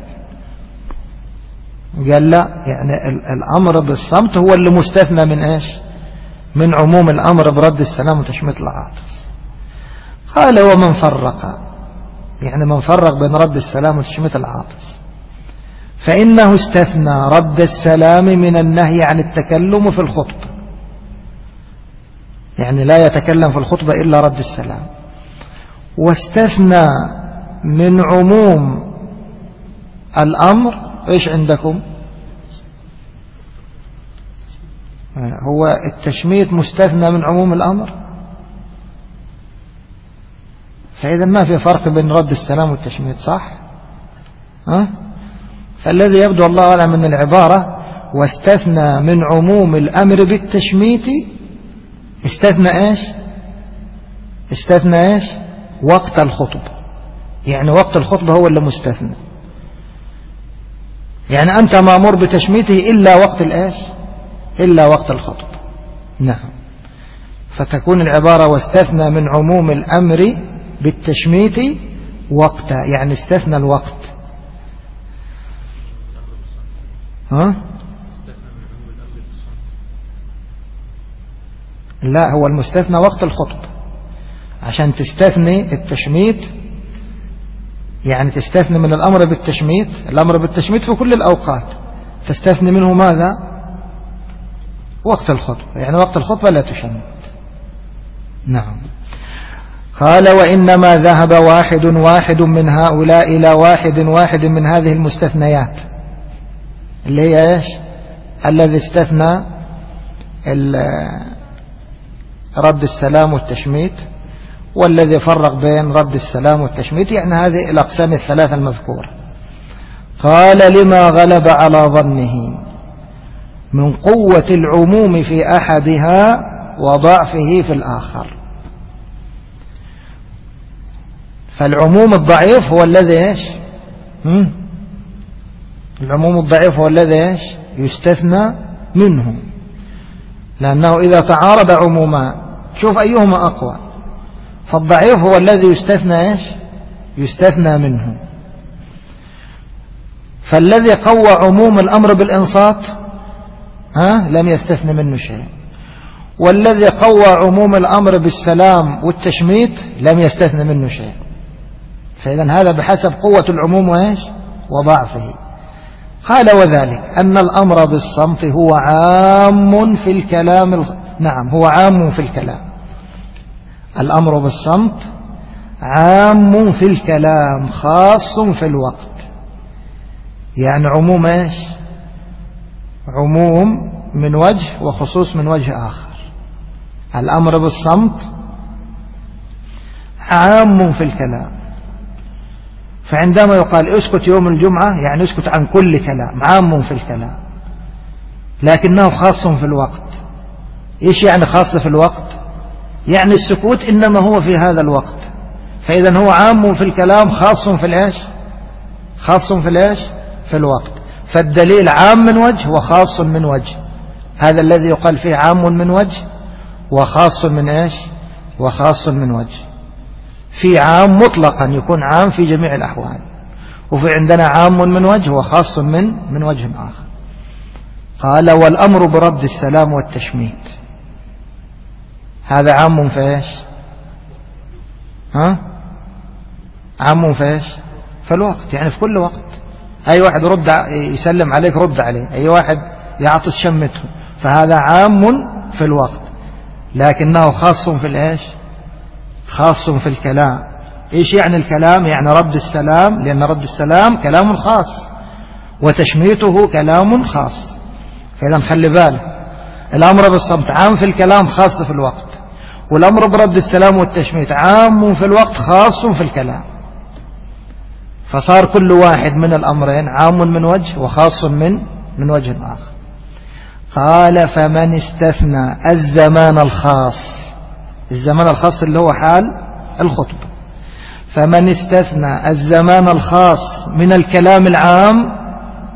قال لا، يعني الأمر بالصمت هو اللي مستثنى من إيش؟ من عموم الأمر برد السلام وتشميت العاطس. قال ومن فرق، يعني من فرق بين رد السلام وتشميت العاطس فإنه استثنى رد السلام من النهي عن التكلم في الخطبة، يعني لا يتكلم في الخطبة إلا رد السلام. واستثنى من عموم الأمر إيش عندكم؟ هو التشميت مستثنى من عموم الأمر، فإذا ما في فرق بين رد السلام والتشميت، صح؟ فالذي يبدو الله أعلم من العبارة واستثنى من عموم الأمر بالتشميت استثنى إيش؟ استثنى إيش؟ وقت الخطبة. يعني وقت الخطبة هو اللي مستثنى، يعني أنت مأمور بتشميته إلا وقت الإيش؟ إلا وقت الخطبة. نعم. فتكون العبارة واستثنى من عموم الأمر بالتشميت وقتا، يعني استثنى الوقت. لا، هو المستثنى وقت الخطبة. عشان تستثني التشميت يعني تستثني من الأمر بالتشميت، الأمر بالتشميت في كل الأوقات، تستثني منه ماذا؟ وقت الخطبة، يعني وقت الخطبة لا تشمت. نعم. قال وإنما ذهب واحد من هؤلاء إلى واحد من هذه المستثنيات اللي هي إيش؟ الذي استثنى رد السلام والتشميت، والذي فرق بين رد السلام والتشميت، يعني هذه الأقسام الثلاثة المذكورة. قال لما غلب على ظنه من قوة العموم في أحدها وضعفه في الآخر. فالعموم الضعيف هو الذي إيش؟ العموم الضعيف هو الذي إيش؟ يستثنى منه، لأنه إذا تعارض عموما شوف أيهما أقوى، فالضعيف هو الذي يستثنى إيش؟ يستثنى منه. فالذي قوى عموم الأمر بالإنصات لم يستثنى منه شيء، والذي قوى عموم الأمر بالسلام والتشميت لم يستثنى منه شيء. فإذا هذا بحسب قوة العموم وإيش؟ وضعفه. قال وذلك أن الأمر بالصمت هو عام في الكلام نعم، هو عام في الكلام. الأمر بالصمت عام في الكلام خاص في الوقت، يعني عموم إيش؟ عموم من وجه وخصوص من وجه آخر. الأمر بالصمت عام في الكلام، فعندما يقال اسكت يوم الجمعة يعني اسكت عن كل كلام، عام في الكلام، لكنه خاص في الوقت. إيش يعني خاص في الوقت؟ يعني السكوت إنما هو في هذا الوقت، فإذا هو عام في الكلام خاص في الإيش؟ خاص في الإيش؟ في الوقت. فالدليل عام من وجه وخاص من وجه، هذا الذي يقال فيه عام من وجه وخاص من إيش؟ وخاص من وجه. في عام مطلقا يكون عام في جميع الأحوال، وفي عندنا عام من وجه وخاص من وجه آخر. قال والأمر برد السلام والتشميت هذا عام في إيش؟ عام في إيش؟ في الوقت، يعني في كل وقت. أي واحد يسلم عليك رد عليه، أي واحد يعطس شمته، فهذا عام في الوقت، لكنه خاص في الإيش؟ خاص في الكلام. إيش يعني الكلام؟ يعني رد السلام، لأن رد السلام كلام خاص وتشميته كلام خاص. فإذا خلي بالك، الأمر بالصمت عام في الكلام خاص في الوقت، والأمر برد السلام والتشميت عام في الوقت خاص في الكلام. فصار كل واحد من الأمرين عام من وجه وخاص من وجه آخر. قال فمن استثنى الزمان الخاص، الزمان الخاص اللي هو حال الخطبة، فمن استثنى الزمان الخاص من الكلام العام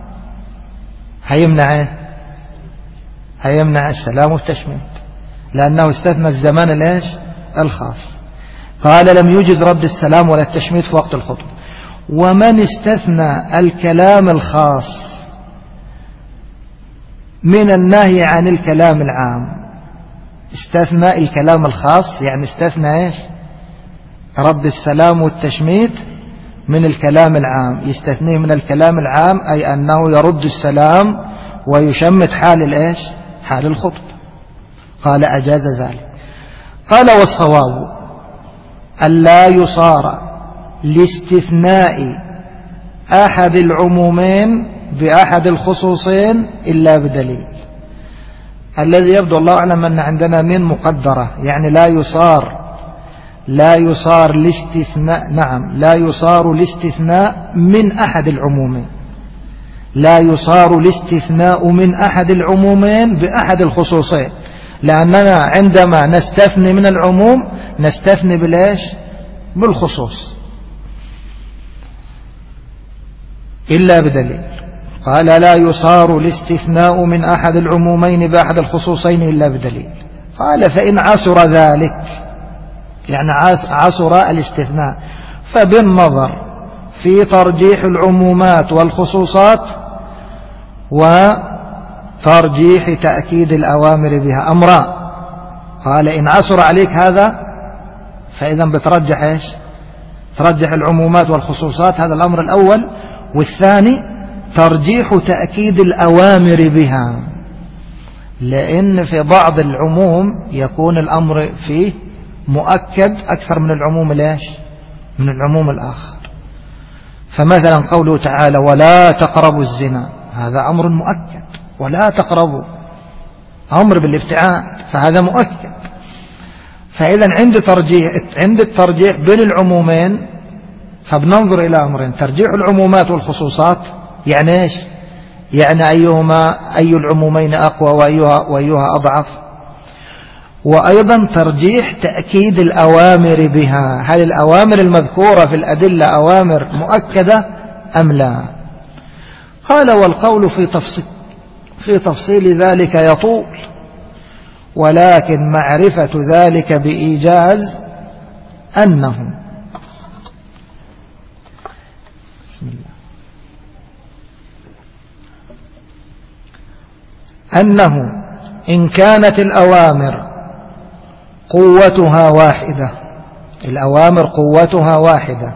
هيمنع السلام والتشميت، لأنه استثنى الزمان الإيش؟ الخاص. قال لم يجز رد السلام ولا التشميت في وقت الخطبة. ومن استثنى الكلام الخاص من النهي عن الكلام العام، استثنى الكلام الخاص يعني استثنى إيش؟ رد السلام والتشميت من الكلام العام، يستثنيه من الكلام العام أي أنه يرد السلام ويشمت حال الإيش؟ حال الخطبة. قال أجاز ذلك. قال والصواب ألا يصار لاستثناء أحد العمومين بأحد الخصوصين إلا بدليل. الذي يبدو الله أعلم أن عندنا من مقدرة، يعني لا يصار الاستثناء، نعم لا يصار الاستثناء من أحد العمومين، لا يصار الاستثناء من أحد العمومين بأحد الخصوصين، لأننا عندما نستثني من العموم نستثني بالإيش؟ بالخصوص، إلا بدليل. قال لا يصار الاستثناء من أحد العمومين بأحد الخصوصين إلا بدليل. قال فإن عسر ذلك، يعني عسر الاستثناء، فبالنظر في ترجيح العمومات والخصوصات وترجيح تأكيد الأوامر بها أمران. قال إن عسر عليك هذا فإذا بترجح إيش؟ ترجح العمومات والخصوصات، هذا الأمر الأول. والثاني ترجيح تأكيد الأوامر بها، لأن في بعض العموم يكون الأمر فيه مؤكد أكثر من العموم الإيش؟ من العموم الآخر. فمثلا قوله تعالى ولا تقربوا الزنا، هذا أمر مؤكد، ولا تقربوا أمر بالابتعاد، فهذا مؤكد. فإذا عند الترجيح بين العمومين فبننظر إلى أمرين: ترجيح العمومات والخصوصات، يعني إيش؟ يعني أي العمومين أقوى وأيها أضعف، وأيضا ترجيح تأكيد الأوامر بها، هل الأوامر المذكورة في الأدلة أوامر مؤكدة أم لا؟ قال والقول في تفصيل ذلك يطول، ولكن معرفة ذلك بإيجاز أنه إن كانت الأوامر قوتها واحدة، الأوامر قوتها واحدة،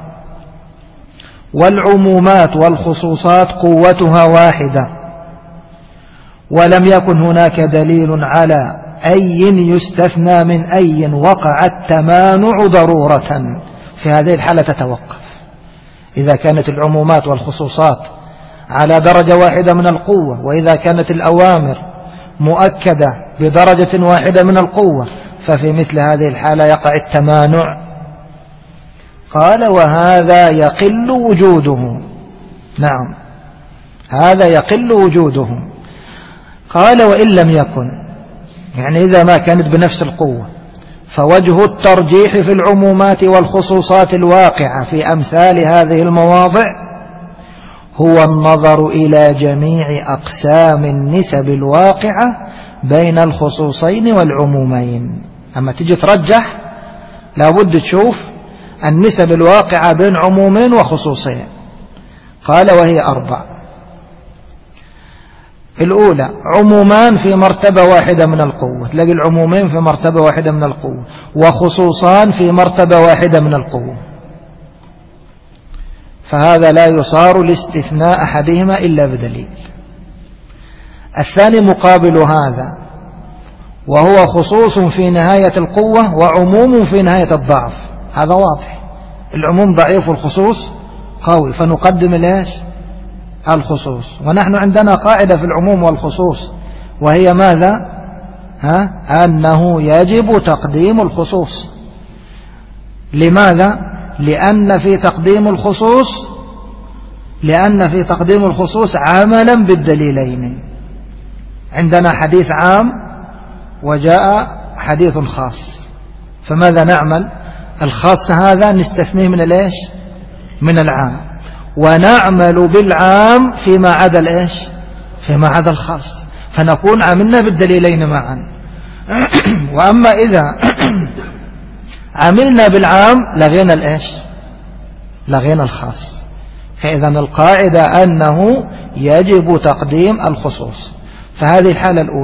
والعمومات والخصوصات قوتها واحدة، ولم يكن هناك دليل على أي يستثنى من أي، وقع التمانع ضرورة. في هذه الحالة تتوقف. إذا كانت العمومات والخصوصات على درجة واحدة من القوة، وإذا كانت الأوامر مؤكدة بدرجة واحدة من القوة، ففي مثل هذه الحالة يقع التمانع. قال وهذا يقل وجوده، نعم هذا يقل وجوده. قال وإن لم يكن، يعني إذا ما كانت بنفس القوة، فوجه الترجيح في العمومات والخصوصات الواقعة في أمثال هذه المواضع هو النظر إلى جميع أقسام النسب الواقعة بين الخصوصين والعمومين. أما تجي ترجح لابد تشوف النسب الواقعة بين عمومين وخصوصين. قال وهي 4: الأولى عمومان في مرتبة واحدة من القوة، تلاقي العمومين في مرتبة واحدة من القوة، وخصوصان في مرتبة واحدة من القوة، فهذا لا يصار لاستثناء أحدهما إلا بدليل. الثاني مقابل هذا، وهو خصوص في نهاية القوة وعموم في نهاية الضعف. هذا واضح، العموم ضعيف والخصوص قوي، فنقدم ليش الخصوص. ونحن عندنا قاعدة في العموم والخصوص، وهي ماذا؟ أنه يجب تقديم الخصوص. لماذا؟ لأن في تقديم الخصوص عملا بالدليلين. عندنا حديث عام وجاء حديث خاص، فماذا نعمل؟ الخاص هذا نستثنيه من الإيش؟ من العام، ونعمل بالعام فيما عدا الإيش؟ فيما عدا الخاص، فنكون عملنا بالدليلين معا. وأما إذا عملنا بالعام لغينا الإيش؟ لغينا الخاص. فإذا القاعدة أنه يجب تقديم الخصوص. فهذه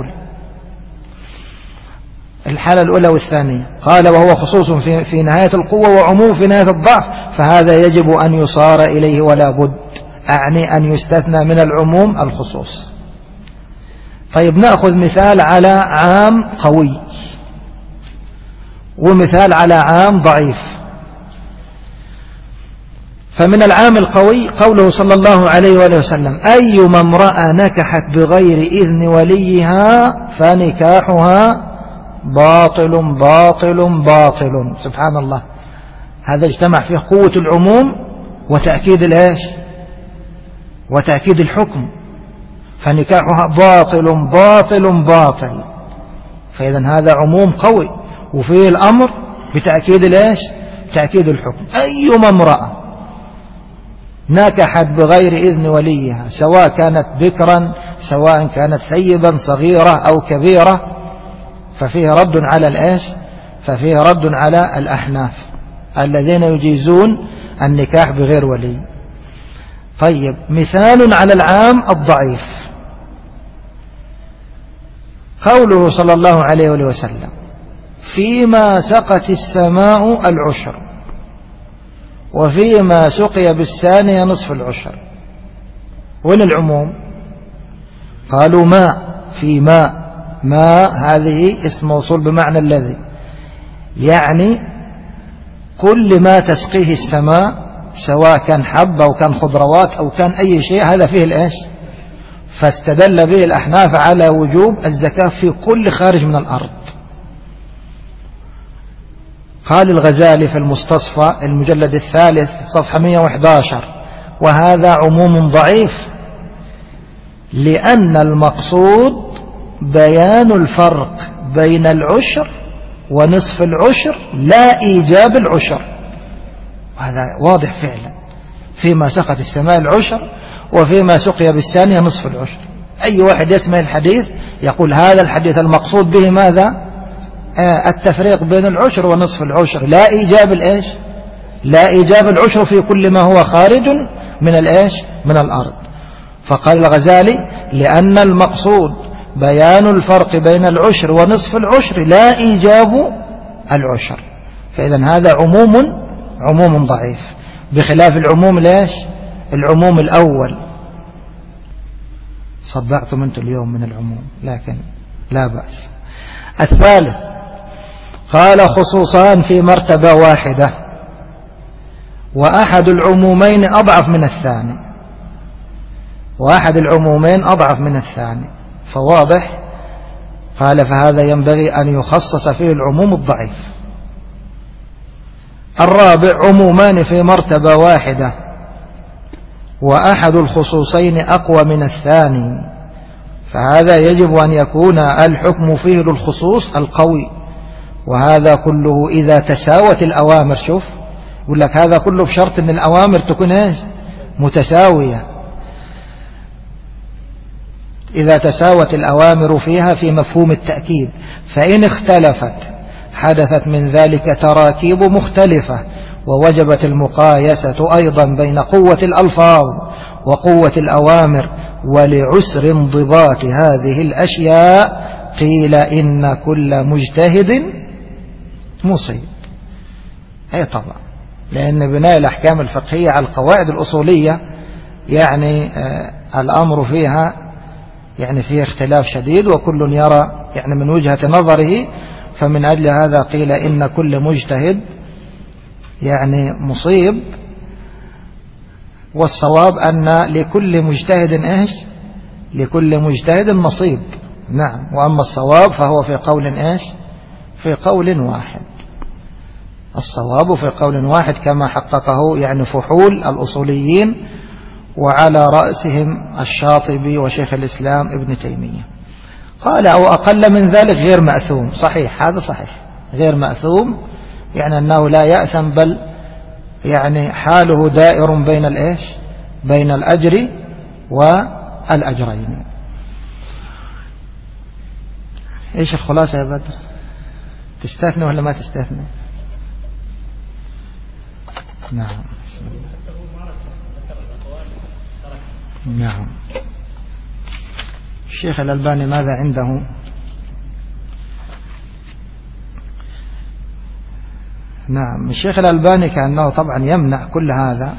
الحالة الأولى والثانية. قال وهو خصوص في نهاية القوة وعموم في نهاية الضعف، فهذا يجب أن يصار إليه ولا بد، أعني أن يستثنى من العموم الخصوص. طيب نأخذ مثال على عام قوي ومثال على عام ضعيف. فمن العام القوي قوله صلى الله عليه وآله وسلم أيما امرأة نكحت بغير إذن وليها فنكاحها باطل باطل باطل. سبحان الله، هذا اجتمع فيه قوة العموم وتأكيد الإيش؟ وتأكيد الحكم. فنكاحها باطل باطل باطل، فإذا هذا عموم قوي وفيه الأمر بتأكيد الإيش؟ تأكيد الحكم. أيما امرأة نكحت بغير إذن وليها، سواء كانت بكرا سواء كانت ثيبا صغيرة أو كبيرة، ففيه رد على الإيش؟ ففيه رد على الأحناف الذين يجيزون النكاح بغير ولي. طيب مثال على العام الضعيف قوله صلى الله عليه وسلم فيما سقت السماء العشر وفيما سقي بالثانية نصف العشر. وين العموم؟ قالوا ماء، في ماء هذه اسم موصول بمعنى الذي، يعني كل ما تسقيه السماء سواء كان حب أو كان خضروات أو كان أي شيء، هذا فيه الإيش؟ فاستدل به الأحناف على وجوب الزكاة في كل خارج من الأرض. قال الغزالي في المستصفى المجلد الثالث صفحة 111 وهذا عموم ضعيف، لأن المقصود بيان الفرق بين العشر ونصف العشر لا إيجاب العشر. وهذا واضح فعلا، فيما سقت السماء العشر وفيما سقي بالثانية نصف العشر. أي واحد يسمع الحديث يقول هذا الحديث المقصود به ماذا؟ التفريق بين العشر ونصف العشر، لا إيجاب الإيش؟ لا إيجاب العشر في كل ما هو خارج من الإيش؟ من الأرض. فقال الغزالي لأن المقصود بيان الفرق بين العشر ونصف العشر لا إيجاب العشر، فإذا هذا عموم ضعيف، بخلاف العموم الإيش؟ العموم الأول. صدعتم أنتم اليوم من العموم، لكن لا بأس. الثالث قال خصوصان في مرتبة واحدة، وأحد العمومين أضعف من الثاني، وأحد العمومين أضعف من الثاني، فواضح. قال فهذا ينبغي أن يخصص فيه العموم الضعيف. الرابع عمومان في مرتبة واحدة وأحد الخصوصين أقوى من الثاني، فهذا يجب أن يكون الحكم فيه للخصوص القوي، وهذا كله إذا تساوت الأوامر. شوف يقول لك هذا كله بشرط أن الأوامر تكون متساوية. إذا تساوت الأوامر فيها في مفهوم التأكيد، فإن اختلفت حدثت من ذلك تراكيب مختلفة، ووجبت المقايسة أيضا بين قوة الألفاظ وقوة الأوامر ولعسر انضباط هذه الأشياء قيل إن كل مجتهد مصيب. أي طبعا، لأن بناء الأحكام الفقهية على القواعد الأصولية يعني الأمر فيها يعني فيه اختلاف شديد، وكل يرى يعني من وجهة نظره، فمن أجل هذا قيل إن كل مجتهد يعني مصيب. والصواب أن لكل مجتهد إيش؟ لكل مجتهد نصيب. نعم. وأما الصواب فهو في قول إيش؟ في قول واحد. الصواب في قول واحد كما حققه يعني فحول الأصوليين، وعلى رأسهم الشاطبي وشيخ الإسلام ابن تيمية. قال أو أقل من ذلك غير مأثوم. صحيح، هذا صحيح، غير مأثوم يعني أنه لا يأثم، بل يعني حاله دائر بين الإيش؟ بين الأجر والأجرين. إيش الخلاصة يا بدر؟ تستثنى ولا ما تستثنى؟ نعم. نعم. الشيخ الألباني ماذا عنده؟ نعم. الشيخ الألباني كأنه طبعا يمنع كل هذا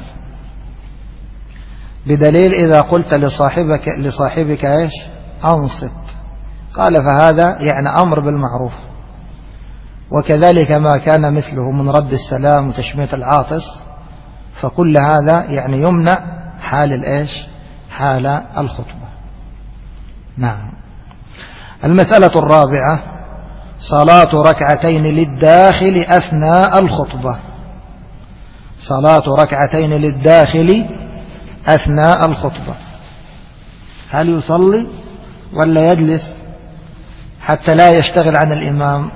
بدليل إذا قلت لصاحبك إيش؟ أنصت، قال فهذا يعني أمر بالمعروف، وكذلك ما كان مثله من رد السلام وتشميت العاطس، فكل هذا يعني يمنع حال الإيش؟ حال الخطبة. نعم. المسألة الرابعة صلاة ركعتين للداخل أثناء الخطبة. صلاة ركعتين للداخل أثناء الخطبة، هل يصلي ولا يجلس حتى لا يشتغل عن الإمام؟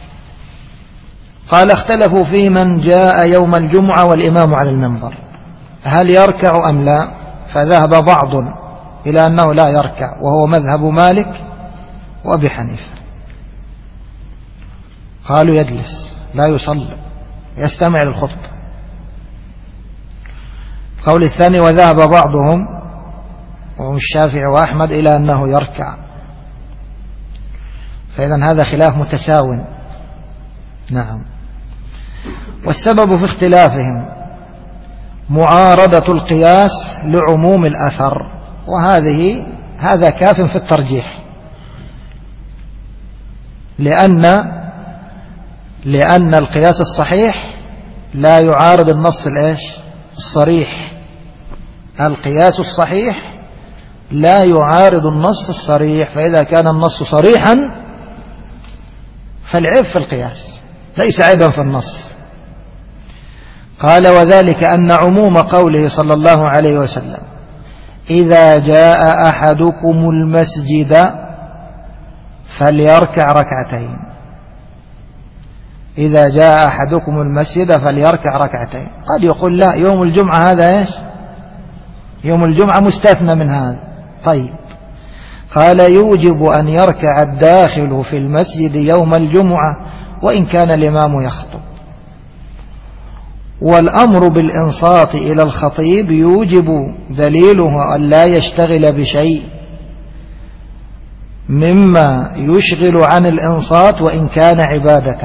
قال اختلفوا في من جاء يوم الجمعة والإمام على المنبر هل يركع أم لا، فذهب بعض إلى أنه لا يركع، وهو مذهب مالك وأبي حنيفة. قالوا يجلس لا يصلي، يستمع للخطبة. قول الثاني وذهب بعضهم وهم الشافعي وأحمد إلى أنه يركع. فإذا هذا خلاف متساو. نعم. والسبب في اختلافهم معارضة القياس لعموم الأثر، هذا كاف في الترجيح، لأن القياس الصحيح لا يعارض النص الإيش؟ الصريح. القياس الصحيح لا يعارض النص الصريح، فإذا كان النص صريحا فالعيب في القياس ليس عيبا في النص. قال وذلك أن عموم قوله صلى الله عليه وسلم إذا جاء أحدكم المسجد فليركع ركعتين، إذا جاء أحدكم المسجد فليركع ركعتين. قد يقول لا، يوم الجمعة هذا إيش؟ يوم الجمعة مستثنى من هذا. طيب، قال يوجب أن يركع الداخل في المسجد يوم الجمعة وإن كان الإمام يخطب، والأمر بالإنصات إلى الخطيب يوجب دليله أن لا يشتغل بشيء مما يشغل عن الإنصات وإن كان عبادة.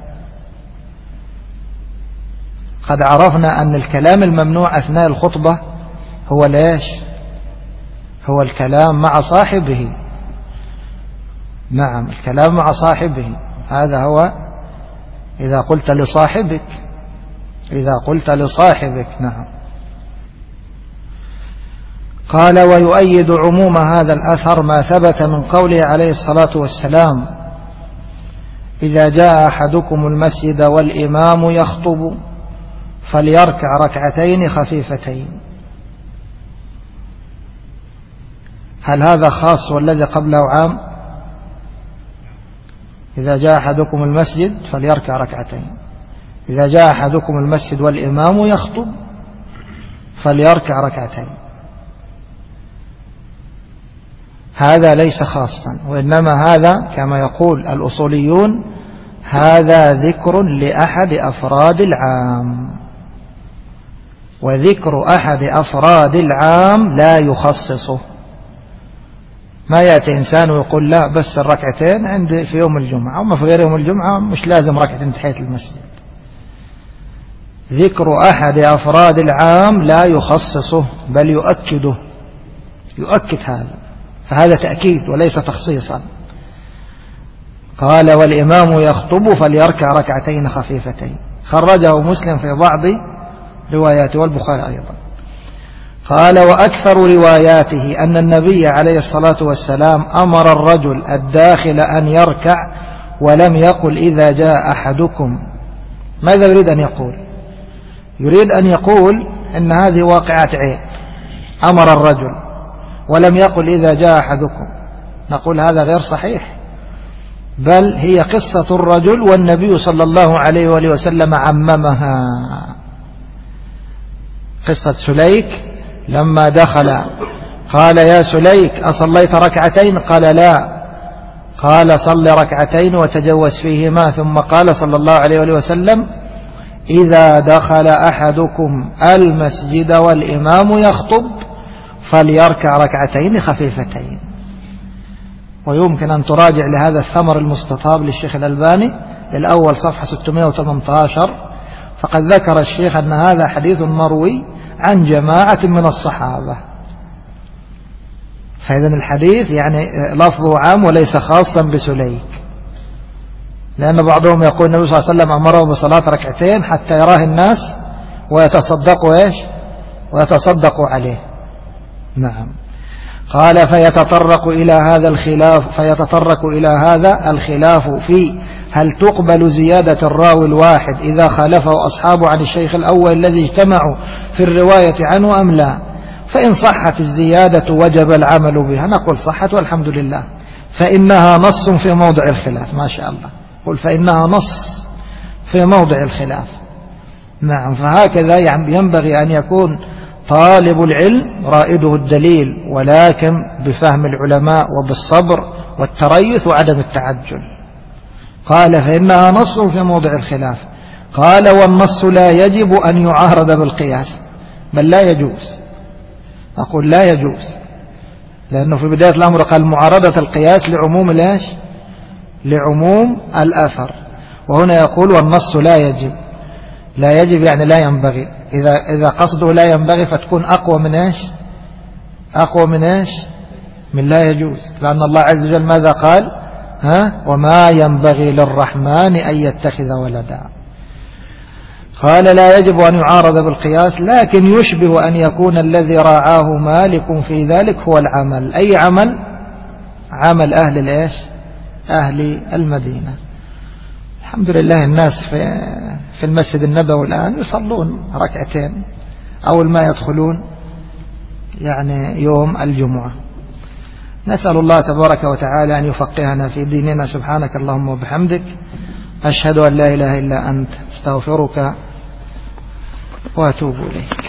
قد عرفنا أن الكلام الممنوع أثناء الخطبة هو ليش؟ هو الكلام مع صاحبه. نعم، الكلام مع صاحبه، هذا هو إذا قلت لصاحبك، إذا قلت لصاحبك. نعم. قال ويؤيد عموم هذا الأثر ما ثبت من قوله عليه الصلاة والسلام إذا جاء أحدكم المسجد والإمام يخطب فليركع ركعتين خفيفتين. هل هذا خاص والذي قبله عام؟ إذا جاء أحدكم المسجد فليركع ركعتين، إذا جاء أحدكم المسجد والإمام يخطب فليركع ركعتين. هذا ليس خاصا، وإنما هذا كما يقول الأصوليون هذا ذكر لأحد أفراد العام، وذكر أحد أفراد العام لا يخصصه. ما يأتي إنسان ويقول لا بس الركعتين عندي في يوم الجمعة، أما في غير يوم الجمعة مش لازم ركعتين تحية المسجد. ذكر أحد أفراد العام لا يخصصه بل يؤكده، يؤكد هذا، فهذا تأكيد وليس تخصيصا. قال والإمام يخطب فليركع ركعتين خفيفتين، خرجه مسلم في بعض رواياته والبخاري أيضا. قال وأكثر رواياته أن النبي عليه الصلاة والسلام أمر الرجل الداخل أن يركع ولم يقل إذا جاء أحدكم. ماذا يريد أن يقول؟ يريد أن يقول إن هذه واقعة عين، أمر الرجل ولم يقل إذا جاء أحدكم، نقول هذا غير صحيح، بل هي قصة الرجل والنبي صلى الله عليه وآله وسلم عممها. قصة سليك لما دخل قال يا سليك أصليت ركعتين؟ قال لا، قال صل ركعتين وتجوز فيهما، ثم قال صلى الله عليه وآله وسلم إذا دخل أحدكم المسجد والإمام يخطب فليركع ركعتين خفيفتين. ويمكن أن تراجع لهذا الثمر المستطاب للشيخ الألباني الأول صفحة 618، فقد ذكر الشيخ أن هذا حديث مروي عن جماعة من الصحابة. فإذا الحديث يعني لفظه عام وليس خاصا بسليك، لأن بعضهم يقول النبي صلى الله عليه وسلم أمره بصلاة ركعتين حتى يراه الناس ويتصدقوا إيش؟ ويتصدقوا عليه. نعم. قال فيتطرق إلى هذا الخلاف في هل تقبل زيادة الراوي الواحد إذا خالفه أصحابه عن الشيخ الأول الذي اجتمعوا في الرواية عنه أم لا. فإن صحت الزيادة وجب العمل بها، نقول صحت والحمد لله، فإنها نص في موضع الخلاف. ما شاء الله، قل فإنها نص في موضع الخلاف. نعم. فهكذا ينبغي أن يكون طالب العلم رائده الدليل، ولكن بفهم العلماء وبالصبر والتريث وعدم التعجل. قال فإنها نص في موضع الخلاف. قال والنص لا يجب أن يعارض بالقياس، بل لا يجوز. أقول لا يجوز، لأنه في بداية الأمر قال معارضة القياس لعموم الإيش؟ لعموم الأثر، وهنا يقول والنص لا يجب. لا يجب يعني لا ينبغي، إذا قصده لا ينبغي فتكون أقوى من إيش؟ أقوى من إيش؟ من لا يجوز، لأن الله عز وجل ماذا قال؟ وما ينبغي للرحمن أن يتخذ ولدا. قال لا يجب أن يعارض بالقياس، لكن يشبه أن يكون الذي راعاه مالك في ذلك هو العمل. أي عمل؟ عمل أهل الإيش؟ أهل المدينة. الحمد لله الناس في المسجد النبوي الآن يصلون ركعتين أول ما يدخلون يعني يوم الجمعة. نسأل الله تبارك وتعالى أن يفقهنا في ديننا. سبحانك اللهم وبحمدك، أشهد أن لا إله إلا أنت، استغفرك وأتوب إليك.